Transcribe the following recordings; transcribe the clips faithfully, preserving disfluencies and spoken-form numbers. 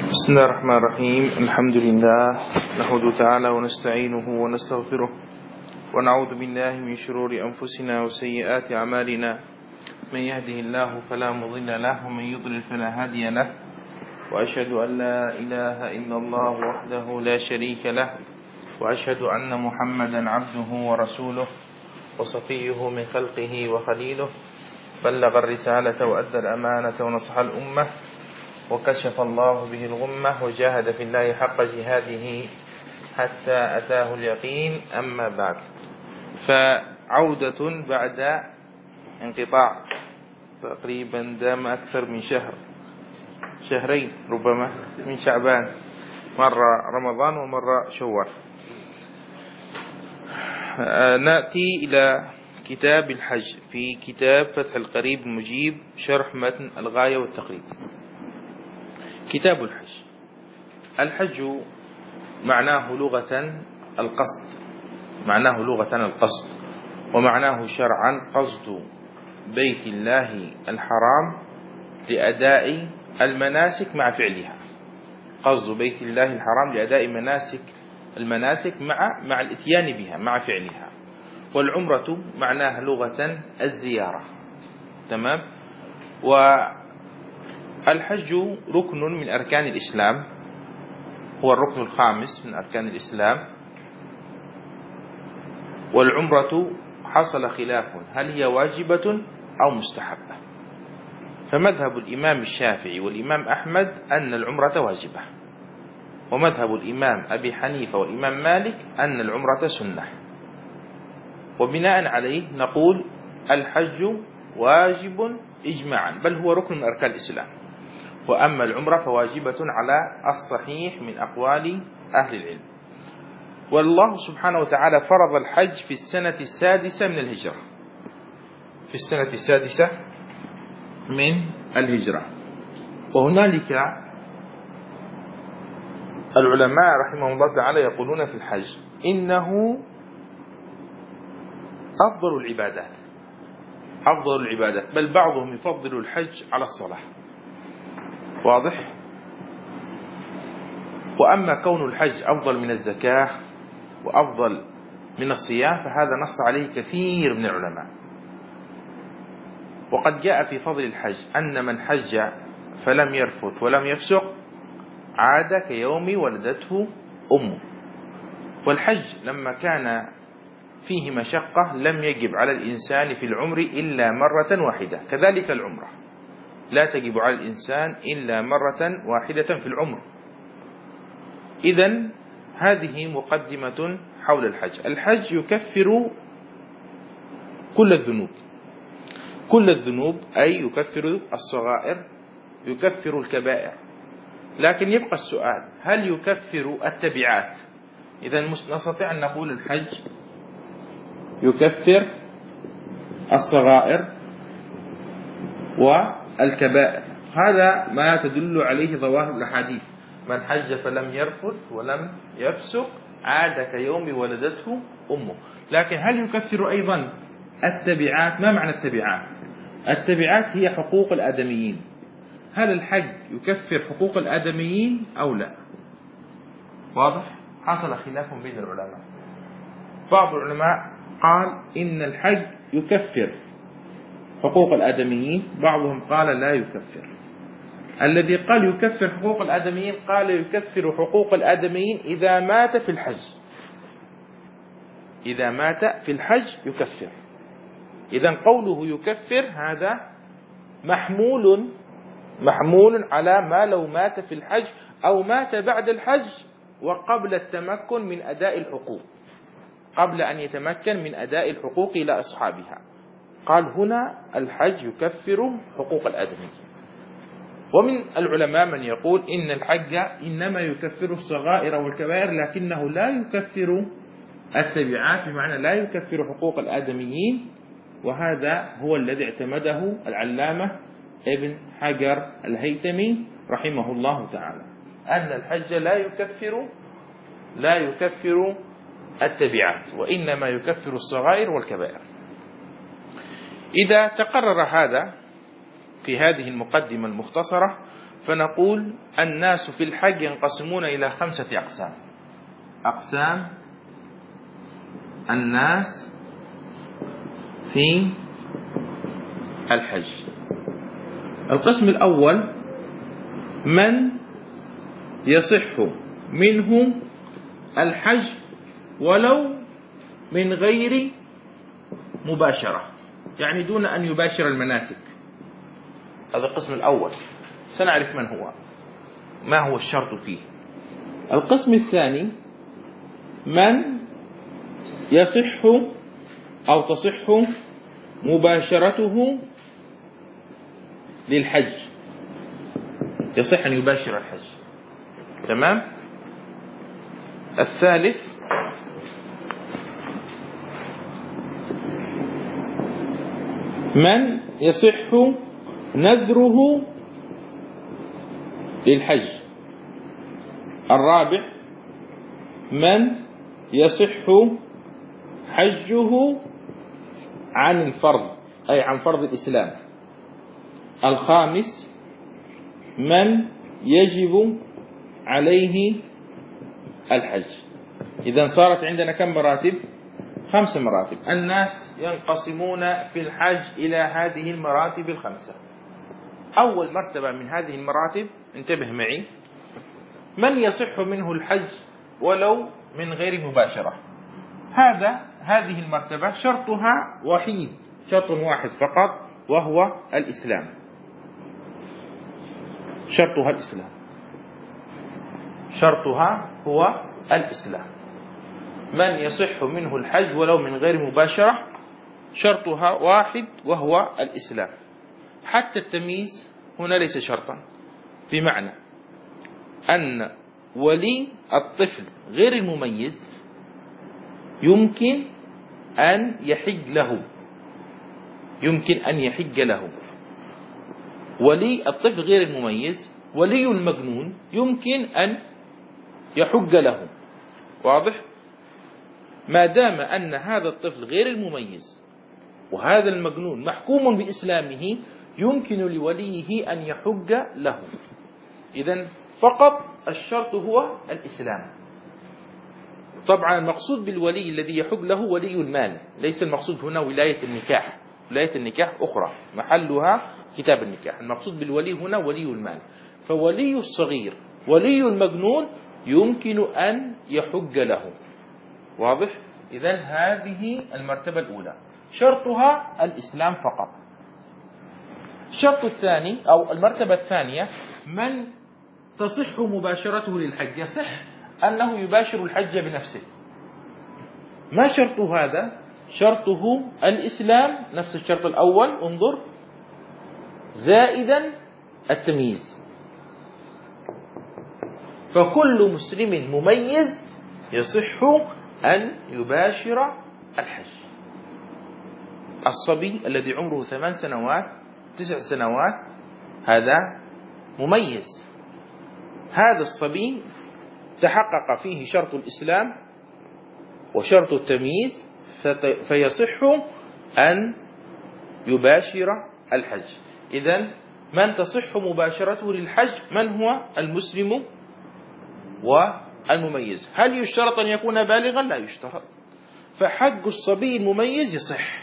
بسم الله الرحمن الرحيم. الحمد لله نحمده تعالى ونستعينه ونستغفره ونعوذ بالله من شرور أنفسنا وسيئات أعمالنا. من يهده الله فلا مضل له ومن يضلل فلا هادي له، وأشهد أن لا إله إلا الله وحده لا شريك له، وأشهد أن محمدا عبده ورسوله وصفيه من خلقه وخليله، بلغ الرسالة وأدى الأمانة ونصح الأمة وكشف الله به الغمة وجاهد في الله حق جهاده حتى أتاه اليقين. أما بعد، فعودة بعد انقطاع تقريبا دام أكثر من شهر شهرين ربما من شعبان، مرة رمضان ومرة شوال. نأتي إلى كتاب الحج في كتاب فتح القريب المجيب شرح متن الغاية والتقريب. كتاب الحج. الحج معناه لغة القصد، معناه لغة القصد، ومعناه شرعا قصد بيت الله الحرام لأداء المناسك مع فعلها. قصد بيت الله الحرام لأداء مناسك المناسك مع مع الاتيان بها مع فعلها. والعمرة معناها لغة الزيارة. تمام. والحج ركن من أركان الإسلام، هو الركن الخامس من أركان الإسلام. والعمرة حصل خلاف هل هي واجبة أو مستحبة، فمذهب الإمام الشافعي والإمام أحمد أن العمرة واجبة، ومذهب الإمام أبي حنيفة والإمام مالك أن العمرة سنة. وبناء عليه نقول الحج واجب إجماعا، بل هو ركن من أركان الإسلام. وأما العمرة فواجبة على الصحيح من أقوال أهل العلم. والله سبحانه وتعالى فرض الحج في السنة السادسة من الهجرة، في السنة السادسة من الهجرة. وهنالك العلماء رحمهم الله تعالى يقولون في الحج إنه أفضل العبادات، أفضل العبادات، بل بعضهم يفضل الحج على الصلاة. واضح؟ وأما كون الحج أفضل من الزكاة وأفضل من الصيام فهذا نص عليه كثير من العلماء. وقد جاء في فضل الحج أن من حج فلم يرفث ولم يفسق عاد كيوم ولدته أمه. والحج لما كان فيه مشقة لم يجب على الإنسان في العمر إلا مرة واحدة، كذلك العمرة لا تجب على الإنسان إلا مرة واحدة في العمر. إذن هذه مقدمة حول الحج. الحج يكفر كل الذنوب، كل الذنوب، أي يكفر الصغائر، يكفر الكبائر. لكن يبقى السؤال، هل يكفر التبعات؟ إذن نستطيع أن نقول الحج يكفر الصغائر والكبائر. هذا ما تدل عليه ظواهر الأحاديث: من حج فلم يرفث ولم يفسق عاد كيوم ولدته أمه. لكن هل يكفر أيضا التبعات؟ ما معنى التبعات؟ التبعات هي حقوق الآدميين. هل الحج يكفر حقوق الآدميين أو لا؟ واضح؟ حصل خلاف بين العلماء. بعض العلماء قال إن الحج يكفر حقوق الآدميين، بعضهم قال لا يكفر. الذي قال يكفر حقوق الآدميين قال يكفر حقوق الآدميين إذا مات في الحج، إذا مات في الحج يكفر. إذن قوله يكفر هذا محمول محمول على ما لو مات في الحج أو مات بعد الحج وقبل التمكن من أداء الحقوق، قبل أن يتمكن من أداء الحقوق إلى أصحابها. قال هنا الحج يكفر حقوق الآدميين. ومن العلماء من يقول إن الحج إنما يكفر الصغائر والكبائر لكنه لا يكفر التبعات، بمعنى لا يكفر حقوق الآدميين. وهذا هو الذي اعتمده العلامة ابن حجر الهيثمي رحمه الله تعالى، أن الحج لا يكفر لا يكفر التبعات، وإنما يكفر الصغائر والكبائر. إذا تقرر هذا في هذه المقدمة المختصرة فنقول الناس في الحج ينقسمون إلى خمسة أقسام. أقسام الناس في الحج. القسم الأول من يصح منه الحج ولو من غير مباشرة، يعني دون أن يباشر المناسك. هذا القسم الأول، سنعرف من هو، ما هو الشرط فيه. القسم الثاني من يصح أو تصح مباشرته للحج، يصح أن يباشر الحج. تمام. الثالث من يصح نذره للحج. الرابع من يصح حجه عن الفرض، أي عن فرض الإسلام. الخامس من يجب عليه الحج. إذن صارت عندنا كم مراتب؟ خمس مراتب. الناس ينقسمون في الحج إلى هذه المراتب الخمسة. أول مرتبة من هذه المراتب، انتبه معي، من يصح منه الحج ولو من غير مباشرة. هذا هذه المرتبة شرطها وحيد، شرط واحد فقط، وهو الإسلام. شرطها الإسلام، شرطها هو الإسلام. من يصح منه الحج ولو من غير مباشرة شرطها واحد وهو الإسلام. حتى التمييز هنا ليس شرطا، بمعنى أن ولي الطفل غير المميز يمكن أن يحج له، يمكن أن يحج له. ولي الطفل غير المميز، ولي المجنون يمكن أن يحج له. واضح؟ ما دام أن هذا الطفل غير المميز وهذا المجنون محكوم بإسلامه يمكن لوليه أن يحج له. إذن فقط الشرط هو الإسلام. طبعا المقصود بالولي الذي يحج له ولي المال، ليس المقصود هنا ولاية النكاح. ولاية النكاح أخرى محلها كتاب النكاح. المقصود بالولي هنا ولي المال. فولي الصغير ولي المجنون يمكن أن يحج له. واضح؟ إذن هذه المرتبة الأولى شرطها الإسلام فقط. الشرط الثاني أو المرتبة الثانية من تصح مباشرته للحج، يصح أنه يباشر الحج بنفسه. ما شرط هذا؟ شرطه الإسلام، نفس الشرط الأول، انظر، زائدا التمييز. فكل مسلم مميز يصح أن يباشر الحج. الصبي الذي عمره ثمان سنوات تسع سنوات هذا مميز، هذا الصبي تحقق فيه شرط الإسلام وشرط التمييز فيصح أن يباشر الحج. إذن من تصح مباشرته للحج من هو المسلم والمميز. هل يشترط أن يكون بالغا؟ لا يشترط. فحج الصبي المميز يصح،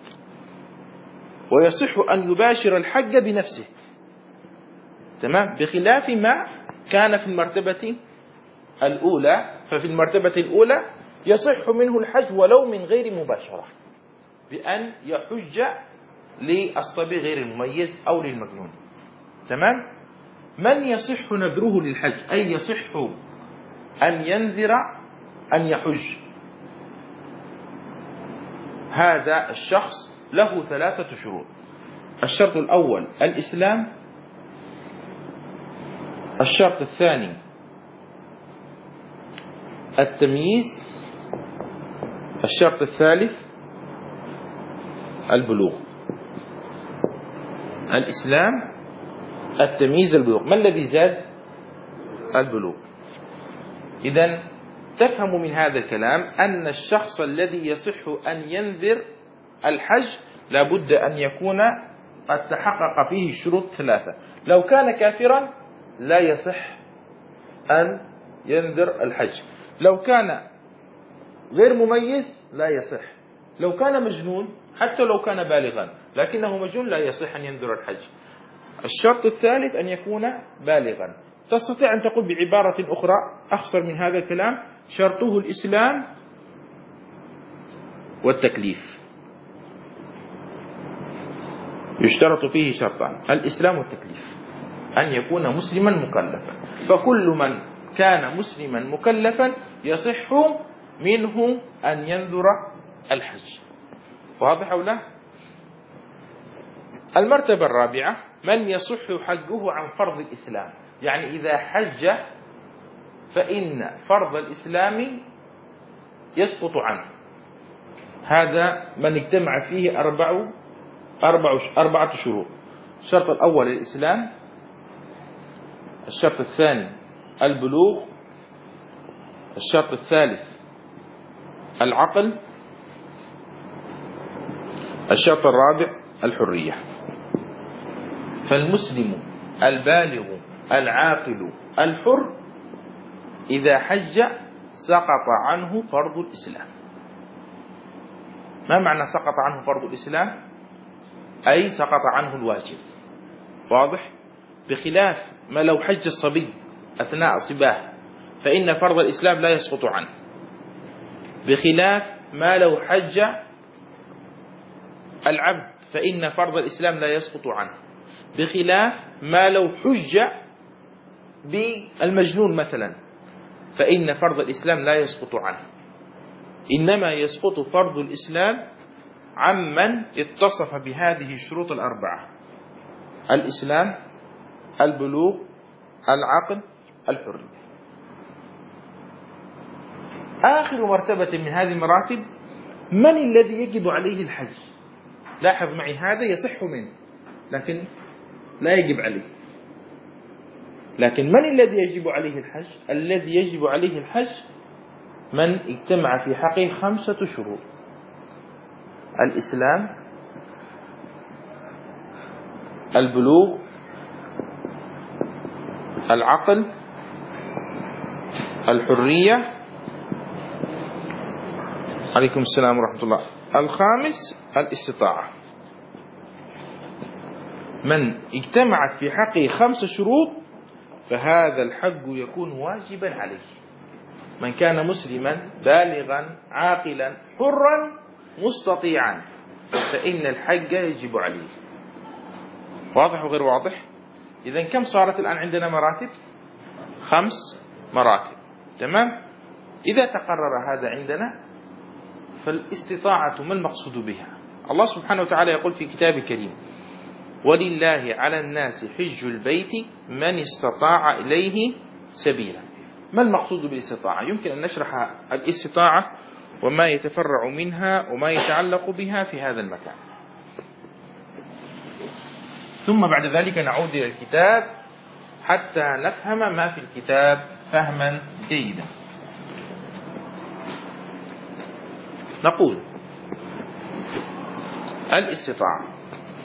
ويصح أن يباشر الحج بنفسه. تمام. بخلاف ما كان في المرتبة الأولى، ففي المرتبة الأولى يصح منه الحج ولو من غير مباشرة، بأن يحج للصبي غير المميز أو للمجنون. تمام. من يصح نذره للحج، أي يصح أن ينذر أن يحج، هذا الشخص له ثلاثة شروط. الشرط الأول الإسلام، الشرط الثاني التمييز، الشرط الثالث البلوغ. الإسلام، التمييز، البلوغ. ما الذي زاد؟ البلوغ. إذن تفهم من هذا الكلام أن الشخص الذي يصح أن ينذر الحج لابد أن يكون قد تحقق فيه الشروط ثلاثة. لو كان كافرا لا يصح أن ينذر الحج. لو كان غير مميز لا يصح. لو كان مجنون حتى لو كان بالغا لكنه مجنون لا يصح أن ينذر الحج. الشرط الثالث أن يكون بالغا. تستطيع أن تقول بعبارة أخرى أخصر من هذا الكلام: شرطه الإسلام والتكليف. يشترط فيه شرطان: الإسلام والتكليف، أن يكون مسلما مكلفا. فكل من كان مسلما مكلفا يصح منه أن ينذر الحج. واضح أو لا؟ المرتبة الرابعة: من يصح حجه عن فرض الإسلام، يعني إذا حج فإن فرض الإسلام يسقط عنه. هذا من اجتمع فيه أربع أربع أربعة شروط: الشرط الأول الإسلام، الشرط الثاني البلوغ، الشرط الثالث العقل، الشرط الرابع الحرية. فالمسلم البالغ العاقل الحر إذا حج سقط عنه فرض الإسلام. ما معنى سقط عنه فرض الإسلام؟ أي سقط عنه الواجب. واضح؟ بخلاف ما لو حج الصبي أثناء صباه فإن فرض الإسلام لا يسقط عنه، بخلاف ما لو حج العبد فإن فرض الإسلام لا يسقط عنه، بخلاف ما لو حج بالمجنون مثلا فإن فرض الإسلام لا يسقط عنه. إنما يسقط فرض الإسلام عمن اتصف بهذه الشروط الأربعة: الإسلام، البلوغ، العقل، الحرية. آخر مرتبة من هذه المراتب: من الذي يجب عليه الحج؟ لاحظ معي، هذا يصح منه لكن لا يجب عليه. لكن من الذي يجب عليه الحج؟ الذي يجب عليه الحج من اجتمع في حقه خمسة شروط: الإسلام، البلوغ، العقل، الحرية، عليكم السلام ورحمة الله، الخامس الاستطاعة. من اجتمعت في حقه خمس شروط فهذا الحج يكون واجبا عليه. من كان مسلما بالغا عاقلا حرا مستطيعا فإن الحج يجب عليه. واضح وغير واضح؟ إذن كم صارت الآن عندنا مراتب؟ خمس مراتب. تمام؟ إذا تقرر هذا عندنا فالاستطاعة ما المقصود بها؟ الله سبحانه وتعالى يقول في كتابه الكريم: ولله على الناس حج البيت من استطاع إليه سبيلا. ما المقصود بالاستطاعة؟ يمكن أن نشرح الاستطاعة وما يتفرع منها وما يتعلق بها في هذا المكان، ثم بعد ذلك نعود إلى الكتاب حتى نفهم ما في الكتاب فهما جيدا. نقول: الاستطاعة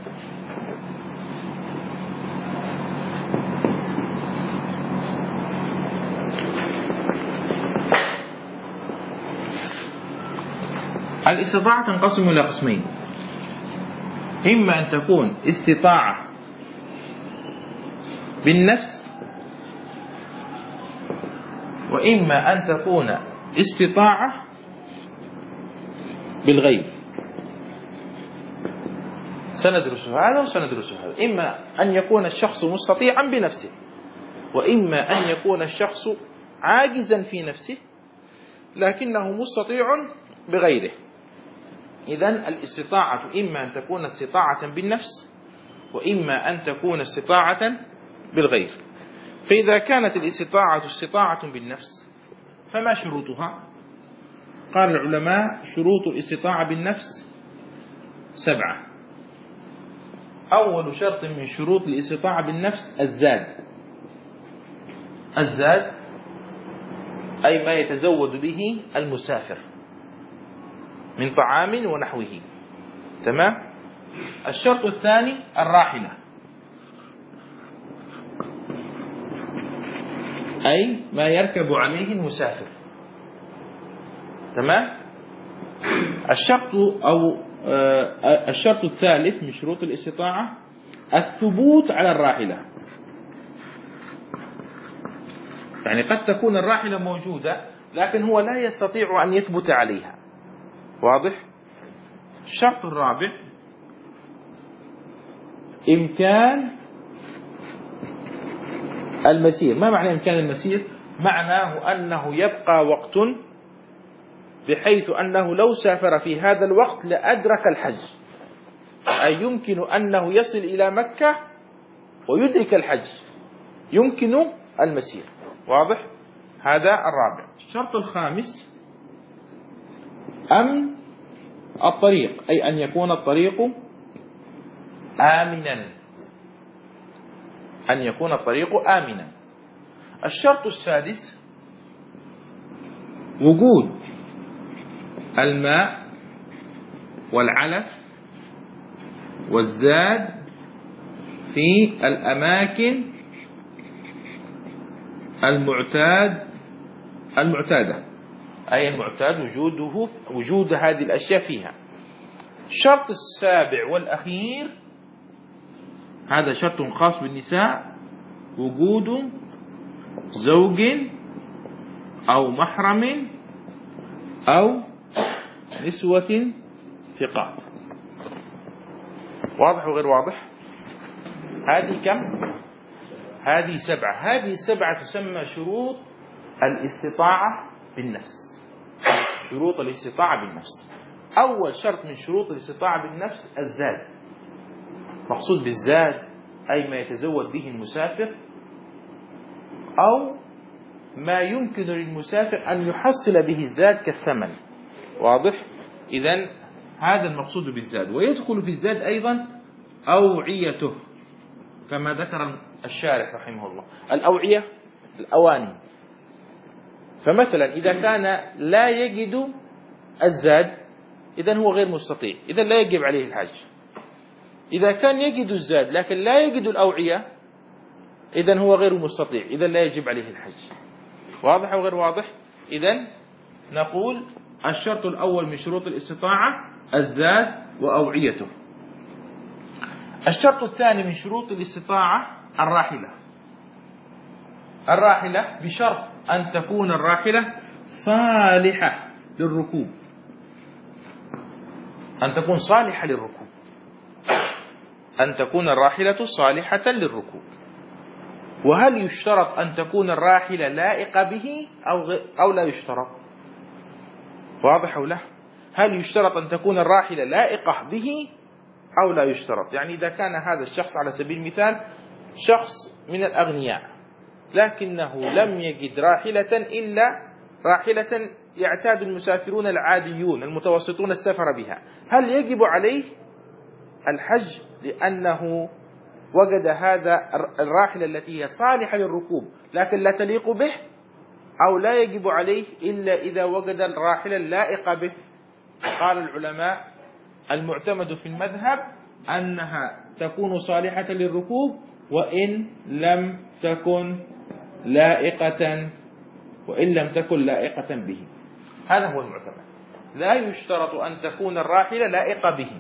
الاستطاعة تنقسم إلى قسمين: إما أن تكون استطاعة بالنفس، وإما أن تكون استطاعة بالغيب. سندرس هذا وسندرس هذا. إما أن يكون الشخص مستطيعا بنفسه، وإما أن يكون الشخص عاجزا في نفسه لكنه مستطيع بغيره. إذن الاستطاعة إما أن تكون استطاعة بالنفس وإما أن تكون استطاعة بالغير. فإذا كانت الاستطاعة استطاعة بالنفس فما شروطها؟ قال العلماء: شروط الاستطاعة بالنفس سبعة. أول شرط من شروط الاستطاعة بالنفس الزاد. الزاد أي ما يتزود به المسافر من طعام ونحوه. تمام؟ الشرط الثاني الراحلة، أي ما يركب عليه المسافر. تمام. الشرط أو الشرط الثالث من شروط الاستطاعة الثبوت على الراحلة. يعني قد تكون الراحلة موجودة لكن هو لا يستطيع أن يثبت عليها. واضح؟ الشرط الرابع إمكان المسير. ما معنى إمكان المسير؟ معناه أنه يبقى وقت بحيث أنه لو سافر في هذا الوقت لأدرك الحج، أي يمكن أنه يصل إلى مكة ويدرك الحج، يمكن المسير. واضح؟ هذا الرابع. الشرط الخامس أمن الطريق، أي أن يكون الطريق آمنا، أن يكون الطريق آمنا. الشرط السادس وجود الماء والعلف والزاد في الأماكن المعتاد المعتادة، أي المعتاد وجوده وجود هذه الأشياء فيها. الشرط السابع والأخير هذا شرط خاص بالنساء، وجود زوج أو محرم أو نسوة ثقات. واضح وغير واضح؟ هذه كم؟ هذه سبعة. هذه السبعة تسمى شروط الاستطاعة بالنفس. شروط الاستطاعة بالنفس. أول شرط من شروط الاستطاعة بالنفس الزاد. مقصود بالزاد أي ما يتزود به المسافر أو ما يمكن للمسافر أن يحصل به الزاد كالثمن. واضح؟ إذن هذا المقصود بالزاد. ويدخل في الزاد أيضا أوعيته كما ذكر الشارح رحمه الله. الأوعية الأواني. فمثلا إذا كان لا يجد الزاد إذن هو غير مستطيع، إذن لا يجب عليه الحج. إذا كان يجد الزاد لكن لا يجد الأوعية إذن هو غير مستطيع، إذن لا يجب عليه الحج. واضح وغير واضح؟ إذن نقول الشرط الأول من شروط الاستطاعة الزاد وأوعيته. الشرط الثاني من شروط الاستطاعة الراحلة. الراحلة بشرط أن تكون الراحلة صالحة للركوب، أن تكون صالحة للركوب، أن تكون الراحلة صالحة للركوب. وهل يشترط أن تكون الراحلة لائقة به أو أو لا يشترط؟ واضح أو لا؟ هل يشترط أن تكون الراحلة لائقة به أو لا يشترط؟ يعني إذا كان هذا الشخص على سبيل المثال شخص من الأغنياء لكنه لم يجد راحلة إلا راحلة يعتاد المسافرون العاديون المتوسطون السفر بها، هل يجب عليه الحج لأنه وجد هذا الراحلة التي هي صالحة للركوب لكن لا تليق به، أو لا يجب عليه إلا إذا وجد الراحلة اللائقة به؟ قال العلماء المعتمد في المذهب أنها تكون صالحة للركوب وإن لم تكن لائقة وإن لم تكن لائقة به. هذا هو المعتمد. لا يشترط أن تكون الراحلة لائقة به.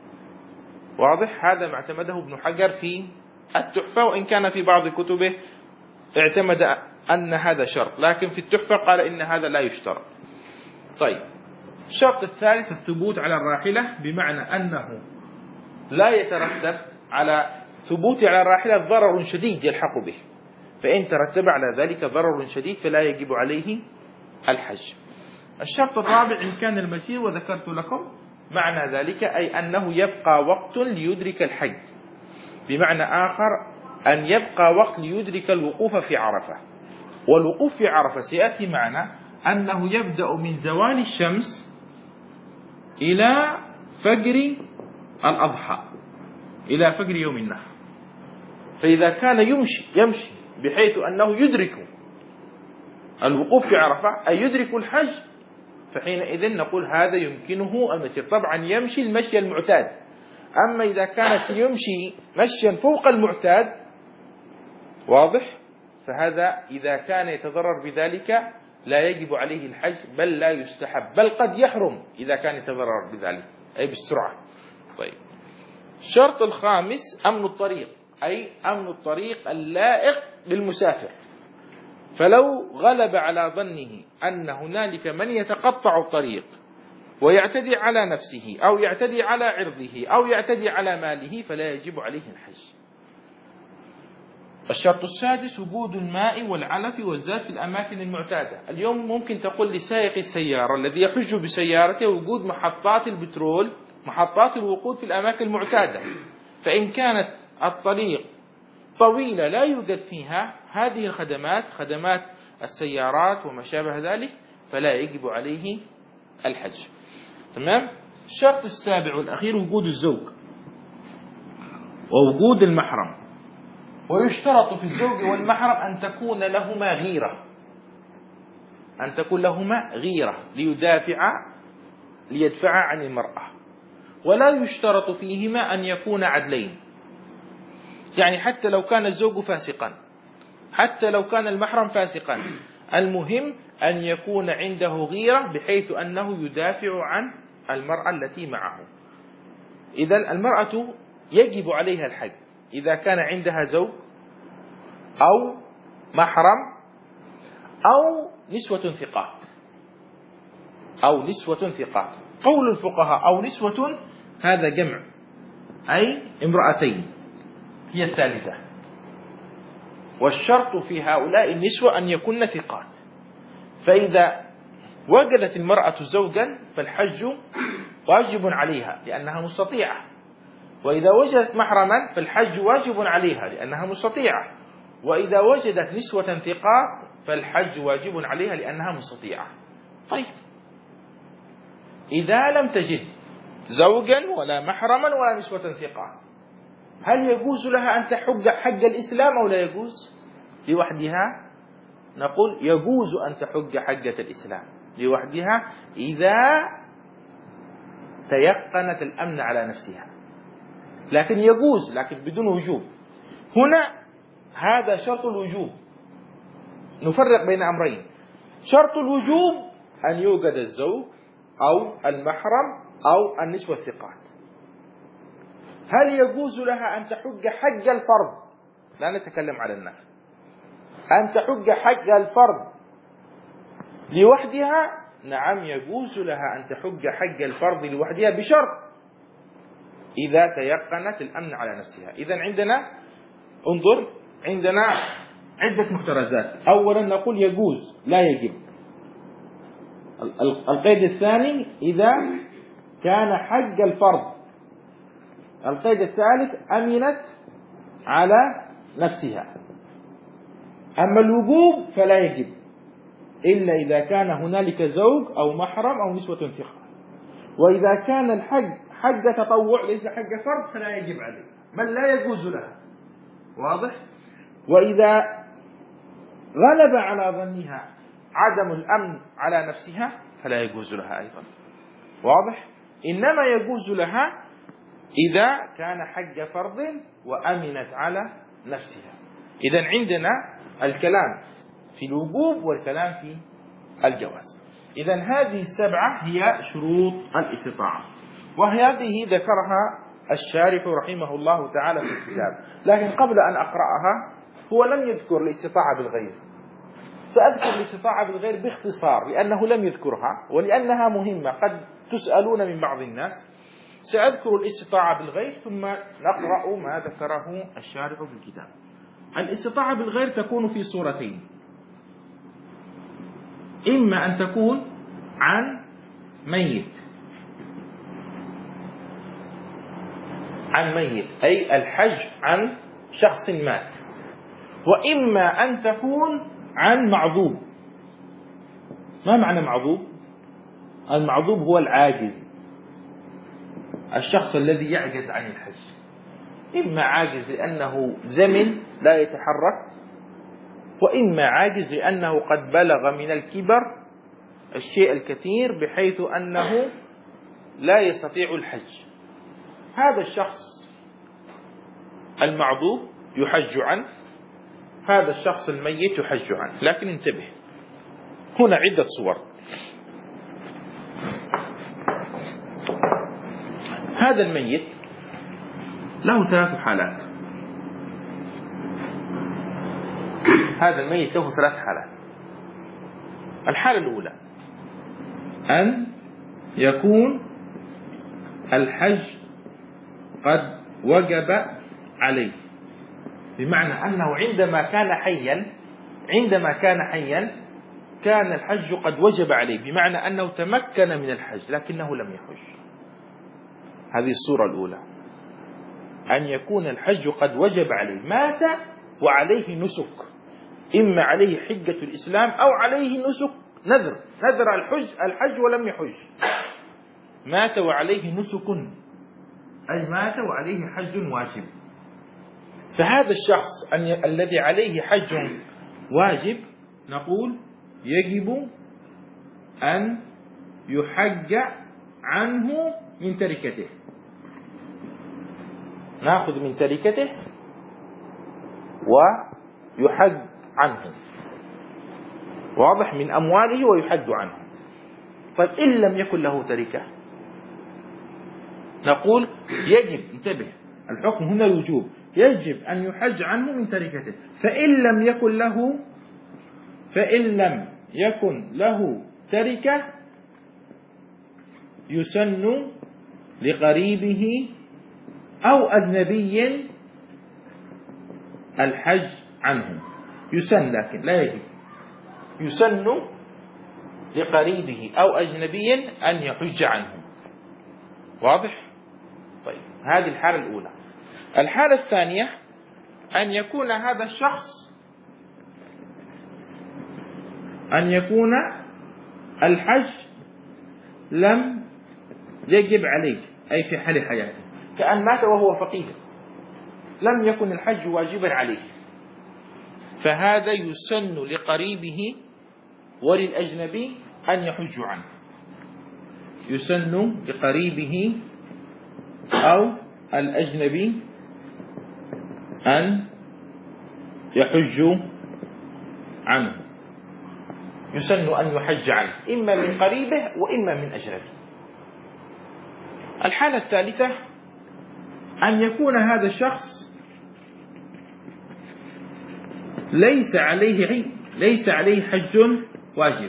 واضح؟ هذا ما اعتمده ابن حجر في التحفة، وإن كان في بعض كتبه اعتمد أن هذا شرط، لكن في التحفة قال إن هذا لا يشترط. طيب، الشرط الثالث الثبوت على الراحلة، بمعنى أنه لا يترتب على ثبوت على الراحلة ضرر شديد يلحق به، فإن ترتب على ذلك ضرر شديد فلا يجب عليه الحج. الشرط الرابع إمكان المسير، وذكرت لكم معنى ذلك أي أنه يبقى وقت ليدرك الحج، بمعنى آخر أن يبقى وقت ليدرك الوقوف في عرفة. والوقوف في عرفة سيأتي معنا أنه يبدأ من زوال الشمس إلى فجر الأضحى، إلى فجر يوم النحر. فإذا كان يمشي يمشي بحيث أنه يدرك الوقوف في عرفة أي يدرك الحج، فحينئذ نقول هذا يمكنه المسير. طبعا يمشي المشي المعتاد، أما إذا كان سيمشي مشيا فوق المعتاد، واضح، فهذا إذا كان يتضرر بذلك لا يجب عليه الحج، بل لا يستحب، بل قد يحرم إذا كان يتضرر بذلك أي بالسرعة. طيب، الشرط الخامس أمن الطريق، أي أمن الطريق اللائق بالمسافر. فلو غلب على ظنه أن هنالك من يتقطع الطريق ويعتدي على نفسه أو يعتدي على عرضه أو يعتدي على ماله فلا يجب عليه الحج. الشرط السادس وجود الماء والعلف والزاد في الأماكن المعتادة. اليوم ممكن تقول لسائق السيارة الذي يحج بسيارته وجود محطات البترول، محطات الوقود في الأماكن المعتادة، فإن كانت الطريق طويلة لا يوجد فيها هذه الخدمات، خدمات السيارات وما شابه ذلك، فلا يجب عليه الحج. تمام. الشرط السابع والأخير وجود الزوج ووجود المحرم. ويشترط في الزوج والمحرم أن تكون لهما غيرة، أن تكون لهما غيرة ليدافع ليدفع عن المرأة، ولا يشترط فيهما أن يكون عدلين، يعني حتى لو كان الزوج فاسقا، حتى لو كان المحرم فاسقا، المهم أن يكون عنده غيرة بحيث أنه يدافع عن المرأة التي معه. إذن المرأة يجب عليها الحج إذا كان عندها زوج أو محرم أو نسوة ثقات، أو نسوة ثقات. قول الفقهاء أو نسوة هذا جمع، أي امرأتين هي الثالثة، والشرط في هؤلاء النسوة أن يكن ثقات. فإذا وجدت المرأة زوجا فالحج واجب عليها لأنها مستطيعة، وإذا وجدت محرما فالحج واجب عليها لأنها مستطيعة، وإذا وجدت نسوة ثقات فالحج واجب عليها لأنها مستطيعة. طيب، إذا لم تجد زوجا ولا محرما ولا نسوة ثقات، هل يجوز لها أن تحج حج الإسلام أو لا يجوز؟ لوحدها نقول يجوز أن تحج حجة الإسلام لوحدها إذا تيقنت الأمن على نفسها، لكن يجوز، لكن بدون وجوب. هنا هذا شرط الوجوب، نفرق بين أمرين. شرط الوجوب أن يوجد الزوج أو المحرم أو النسوة الثقات. هل يجوز لها أن تحج حج الفرض؟ لا نتكلم على النفل. أن تحج حج الفرض لوحدها، نعم يجوز لها أن تحج حج الفرض لوحدها بشرط إذا تيقنت الأمن على نفسها. إذن عندنا انظر، عندنا عدة محترزات. أولا نقول يجوز لا يجب. القيد الثاني إذا كان حج الفرض. القيد الثالث أمنت على نفسها. أما الوجوب فلا يجب إلا إذا كان هنالك زوج أو محرم أو نسوة ثقة. وإذا كان الحج حج تطوع ليس حج فرض فلا يجب عليه، بل لا يجوز لها. واضح؟ وإذا غلب على ظنها عدم الأمن على نفسها فلا يجوز لها أيضا. واضح؟ إنما يجوز لها إذا كان حج فرض وأمنت على نفسها. إذن عندنا الكلام في الوجوب والكلام في الجواز. إذن هذه السبعة هي شروط الاستطاعة، وهذه ذكرها الشارح رحمه الله تعالى في الكتاب. لكن قبل أن أقرأها هو لم يذكر الاستطاعة بالغير. سأذكر الاستطاعة بالغير باختصار لأنه لم يذكرها ولأنها مهمة قد تسألون من بعض الناس. سأذكر الاستطاعة بالغير ثم نقرأ ما ذكره الشارح في الكتاب. الاستطاعة بالغير تكون في صورتين: إما أن تكون عن ميت، عن ميت أي الحج عن شخص مات، وإما أن تكون عن معذوب. ما معنى معذوب؟ المعذوب هو العاجز، الشخص الذي يعجز عن الحج، إما عاجز لأنه زمن لا يتحرك، وإما عاجز لأنه قد بلغ من الكبر الشيء الكثير بحيث أنه لا يستطيع الحج. هذا الشخص المعذور يحج عنه، هذا الشخص الميت يحج عنه. لكن انتبه، هنا عدة صور. هذا الميت له ثلاث حالات. هذا الميت له ثلاث حالات. الحالة الأولى أن يكون الحج قد وجب عليه، بمعنى أنه عندما كان حيا عندما كان حيا كان الحج قد وجب عليه، بمعنى أنه تمكن من الحج لكنه لم يحج. هذه الصورة الأولى، أن يكون الحج قد وجب عليه، مات وعليه نسك، إما عليه حجة الإسلام أو عليه نسك نذر نذر الحج الحج ولم يحج. مات وعليه نسك، أي مات وعليه حج واجب. فهذا الشخص الذي عليه حج واجب نقول يجب أن يحج عنه من تركته، نأخذ من تركته ويحج عنه، واضح، من أمواله ويحج عنه. طيب إن لم يكن له تركة نقول يجب، انتبه، الحكم هنا الوجوب، يجب أن يحج عنه من تركته. فإن لم يكن له فإن لم يكن له تركة يسن لقريبه أو أجنبي الحج عنه. يسن لكن لا يجب. يسن لقريبه أو أجنبي أن يحج عنه، واضح؟ طيب هذه الحالة الأولى. الحالة الثانية أن يكون هذا الشخص أن يكون الحج لم يجب عليه، أي في حال حياته، كأن مات وهو فقير لم يكن الحج واجبا عليه، فهذا يسن لقريبه وللأجنبي أن يحج عنه. يسن لقريبه أو الأجنبي أن يحج عنه. يسن أن يحج عنه إما من قريبه وإما من أجنبي. الحالة الثالثة أن يكون هذا الشخص ليس عليه ليس عليه حج واجب،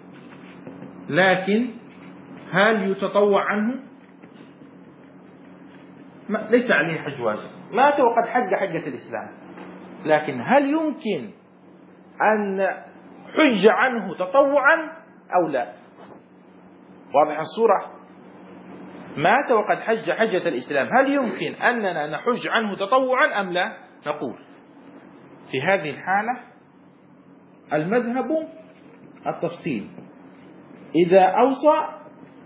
لكن هل يتطوع عنه؟ ليس عليه حج واجب، مات وقد حج حجة الإسلام، لكن هل يمكن أن حج عنه تطوعا أو لا؟ واضح الصورة؟ مات وقد حج حجة الإسلام، هل يمكن أننا نحج عنه تطوعا أم لا؟ نقول في هذه الحالة المذهب التفصيل. إذا أوصى،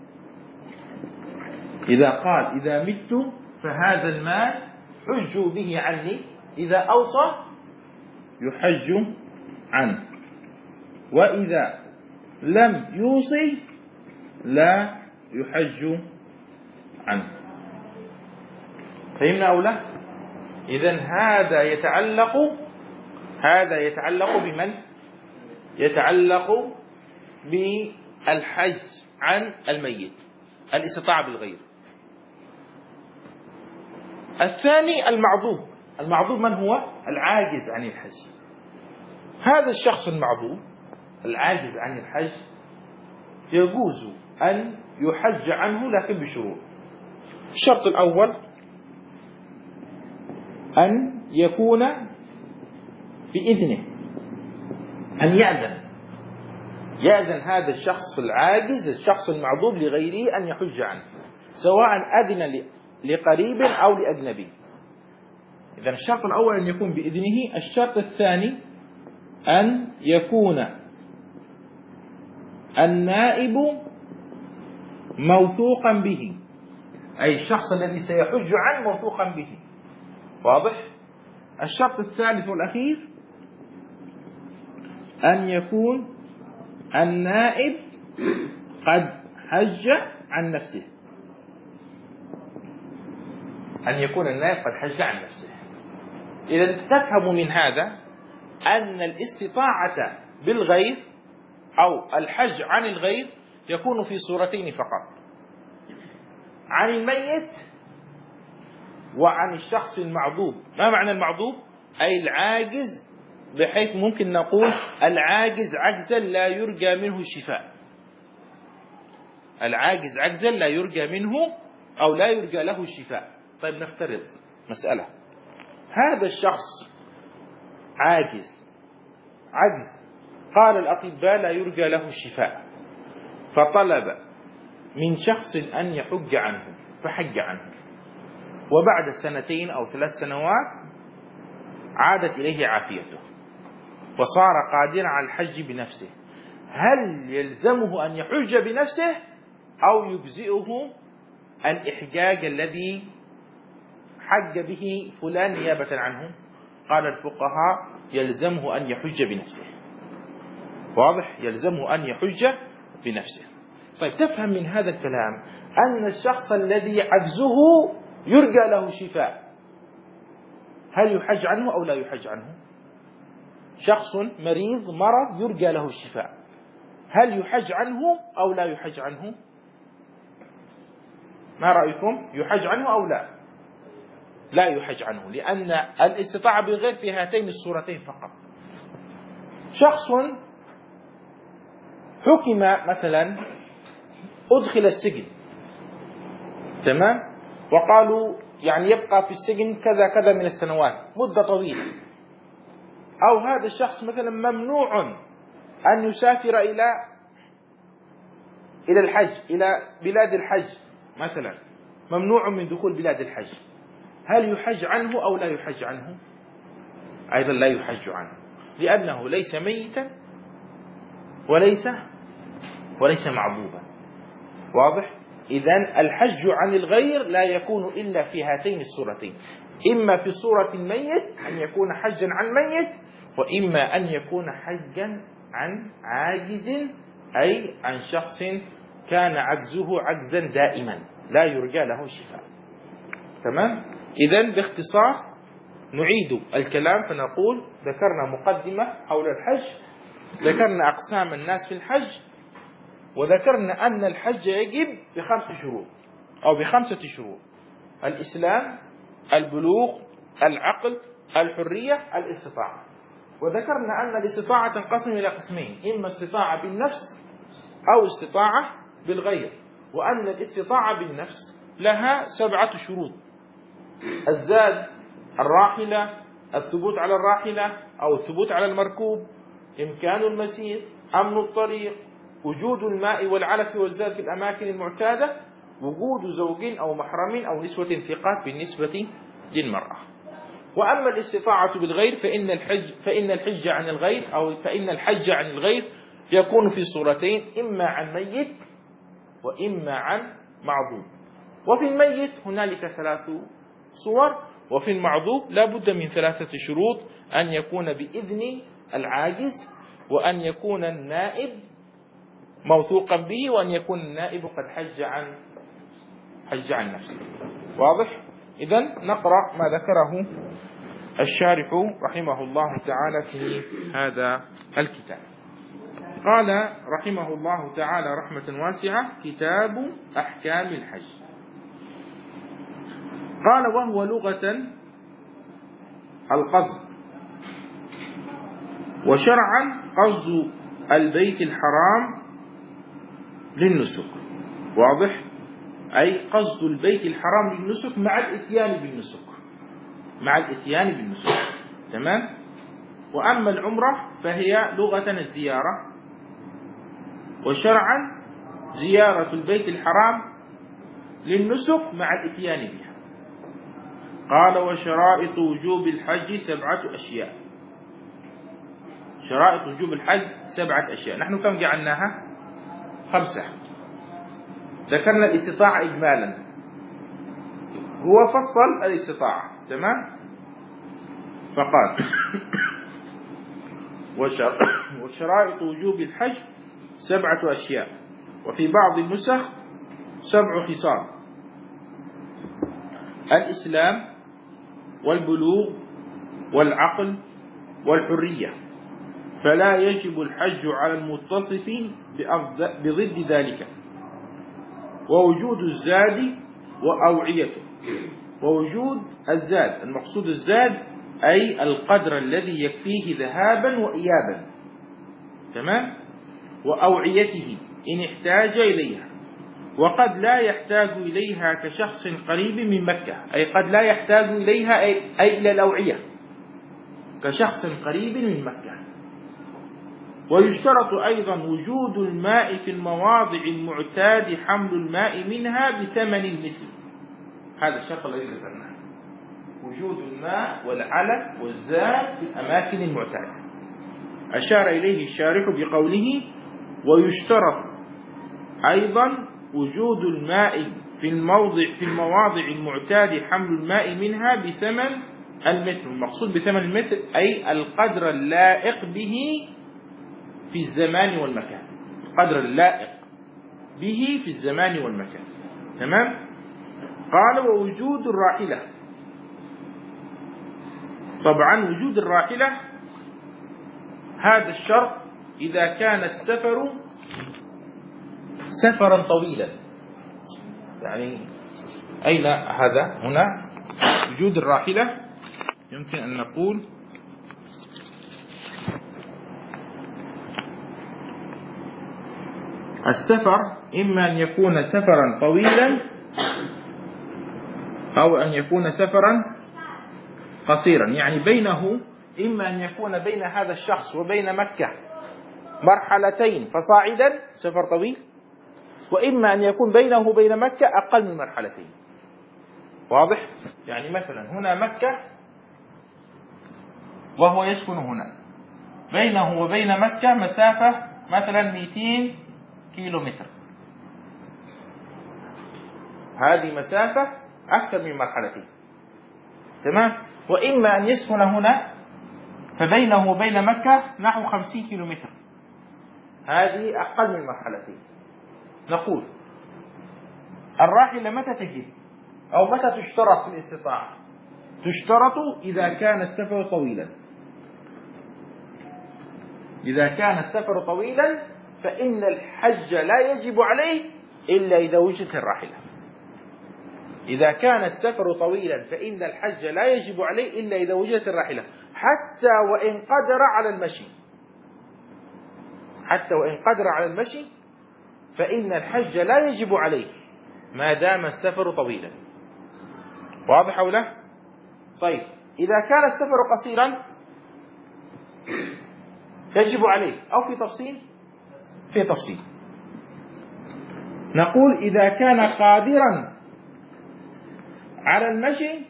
إذا قال إذا مت فهذا المال حجوا به عني، إذا أوصى يحج عنه، وإذا لم يوصي لا يحج عنه. فهمنا أو لا؟ إذن هذا يتعلق هذا يتعلق بمن؟ يتعلق بالحج عن الميت، الاستطاعة بالغير. الثاني المعذور. المعذور من هو؟ العاجز عن الحج. هذا الشخص المعذور العاجز عن الحج يجوز أن يحج عنه لكن بشروط. الشرط الأول أن يكون بإذنه، أن يأذن يأذن هذا الشخص العاجز الشخص المعذور لغيره أن يحج عنه، سواء أذن لقريب أو لأجنبي. إذن الشرط الأول أن يكون بإذنه. الشرط الثاني أن يكون النائب موثوقا به، أي الشخص الذي سيحج عنه موثوقا به، واضح؟ الشرط الثالث والأخير أن يكون النائب قد حج عن نفسه. أن يكون النائب قد حج عن نفسه. إذا تفهم من هذا أن الاستطاعة بالغير أو الحج عن الغير يكون في صورتين فقط: عن الميت وعن الشخص المعذوب. ما معنى المعذوب؟ أي العاجز، بحيث ممكن نقول العاجز عجزا لا يرجى منه الشفاء. العاجز عجزا لا يرجى منه أو لا يرجى له الشفاء. طيب نفترض مسألة: هذا الشخص عاجز عجز قال الأطباء لا يرجى له الشفاء، فطلب من شخص أن يحج عنه فحج عنه، وبعد سنتين أو ثلاث سنوات عادت إليه عافيته وصار قادرا على الحج بنفسه. هل يلزمه أن يحج بنفسه أو يجزئه الإحجاج الذي حج به فلان نيابة عنه؟ قال الفقهاء يلزمه أن يحج بنفسه. واضح؟ يلزمه أن يحج بنفسه. طيب تفهم من هذا الكلام أن الشخص الذي عجزه يرجى له شفاء هل يحج عنه أو لا يحج عنه؟ شخص مريض مرض يرجى له الشفاء، هل يحج عنه أو لا يحج عنه؟ ما رأيكم؟ يحج عنه أو لا؟ لا يحج عنه، لأن الاستطاعة بالغير في هاتين الصورتين فقط. شخص حكم مثلا أدخل السجن، تمام، وقالوا يعني يبقى في السجن كذا كذا من السنوات، مدة طويلة. أو هذا الشخص مثلا ممنوع أن يسافر إلى إلى الحج، إلى بلاد الحج مثلا، ممنوع من دخول بلاد الحج، هل يحج عنه أو لا يحج عنه؟ أيضا لا يحج عنه، لأنه ليس ميتا وليس وليس معذوبا. واضح؟ إذن الحج عن الغير لا يكون إلا في هاتين الصورتين: إما في صورة الميت أن يكون حجا عن ميت، وإما أن يكون حجا عن عاجز، أي عن شخص كان عجزه عجزا دائما لا يرجى له شفاء. تمام؟ إذن باختصار نعيد الكلام فنقول: ذكرنا مقدمة حول الحج، ذكرنا أقسام الناس في الحج، وذكرنا أن الحج يجب بخمس شروط أو بخمسة شروط: الإسلام، البلوغ، العقل، الحرية، الاستطاعة. وذكرنا أن الاستطاعة تنقسم إلى قسمين: إما استطاعة بالنفس أو استطاعة بالغير، وأن الاستطاعة بالنفس لها سبعة شروط: الزاد، الراحلة، الثبوت على الراحلة أو الثبوت على المركوب، إمكان المسير، أمن الطريق، وجود الماء والعلف والزاد في الأماكن المعتادة، وجود زوج أو محرم أو نسوة ثقات بالنسبة للمرأة. وأما الاستطاعة بالغير فإن الحج فإن الحج عن الغير أو فإن الحج عن الغير يكون في صورتين: إما عن ميت وإما عن معذوب. وفي الميت هنالك ثلاث صور، وفي المعذوب لا بد من ثلاثة شروط: أن يكون بإذن العاجز، وأن يكون النائب موثوقا به، وأن يكون النائب قد حج عن حج عن نفسه. واضح؟ إذن نقرأ ما ذكره الشارح رحمه الله تعالى في هذا الكتاب. قال رحمه الله تعالى رحمة واسعة: كتاب أحكام الحج. قال: وهو لغة القصد، وشرعا قصد البيت الحرام للنسك. واضح؟ أي قصد البيت الحرام للنسك مع الإتيان بالنسك مع الإتيان بالنسك تمام؟ وأما العمرة فهي لغة الزيارة، وشرعا زيارة البيت الحرام للنسك مع الإتيان بها. قال: وشرائط وجوب الحج سبعة أشياء. شرائط وجوب الحج سبعة أشياء، نحن كم جعلناها؟ خمسة. ذكرنا الاستطاعة إجمالا، هو فصل الاستطاعة، تمام؟ فقال: وشرائط وجوب الحج سبعة أشياء، وفي بعض النسخ سبع خصال. الإسلام والبلوغ والعقل والحرية، فلا يجب الحج على المتصف بضد ذلك، ووجود الزاد وأوعيته. ووجود الزاد، المقصود الزاد أي القدر الذي يكفيه ذهابا وإيابا، تمام، وأوعيته إن احتاج إليها، وقد لا يحتاج إليها كشخص قريب من مكة، أي قد لا يحتاج إليها أي إلى الأوعية كشخص قريب من مكة. ويشترط أيضا وجود الماء في المواضع المعتاد حمل الماء منها بثمن المثل، هذا الشرط الذي ذكرناه، وجود الماء والعلف والزاد في الأماكن المعتادة. أشار إليه الشارح بقوله: ويشترط أيضا وجود الماء في الموضع في المواضع المعتاد حمل الماء منها بثمن المثل. المقصود بثمن المثل أي القدر اللائق به في الزمان والمكان، القدر اللائق به في الزمان والمكان، تمام. قال: ووجود الراحلة. طبعا وجود الراحلة هذا الشرط إذا كان السفر سفرا طويلا. يعني أين هذا؟ هنا وجود الراحلة يمكن أن نقول السفر إما أن يكون سفرا طويلا أو أن يكون سفرا قصيرا، يعني بينه إما أن يكون بين هذا الشخص وبين مكة مرحلتين فصاعدا سفر طويل، وإما أن يكون بينه وبين مكة أقل من مرحلتين. واضح؟ يعني مثلا هنا مكة وهو يسكن هنا، بينه وبين مكة مسافة مثلا مئتين كيلو متر، هذه مسافة أكثر من مرحلتين، تمام. وإما أن يسكن هنا فبينه وبين مكة نحو خمسين كيلو متر، هذه أقل من مرحلتين. نقول الراحلة متى تجب أو متى تشترط في الاستطاعة؟ تشترط إذا كان السفر طويلا. إذا كان السفر طويلا فإن الحج لا يجب عليه إلا إذا وجدت الراحلة. إذا كان السفر طويلا فإن الحج لا يجب عليه إلا إذا وجدت الراحلة، حتى وإن قدر على المشي، حتى وإن قدر على المشي فإن الحج لا يجب عليه ما دام السفر طويلا. واضح أو لا؟ طيب إذا كان السفر قصيرا يجب عليه أو في تفصيل؟ في تفصيل. نقول إذا كان قادرا على المشي،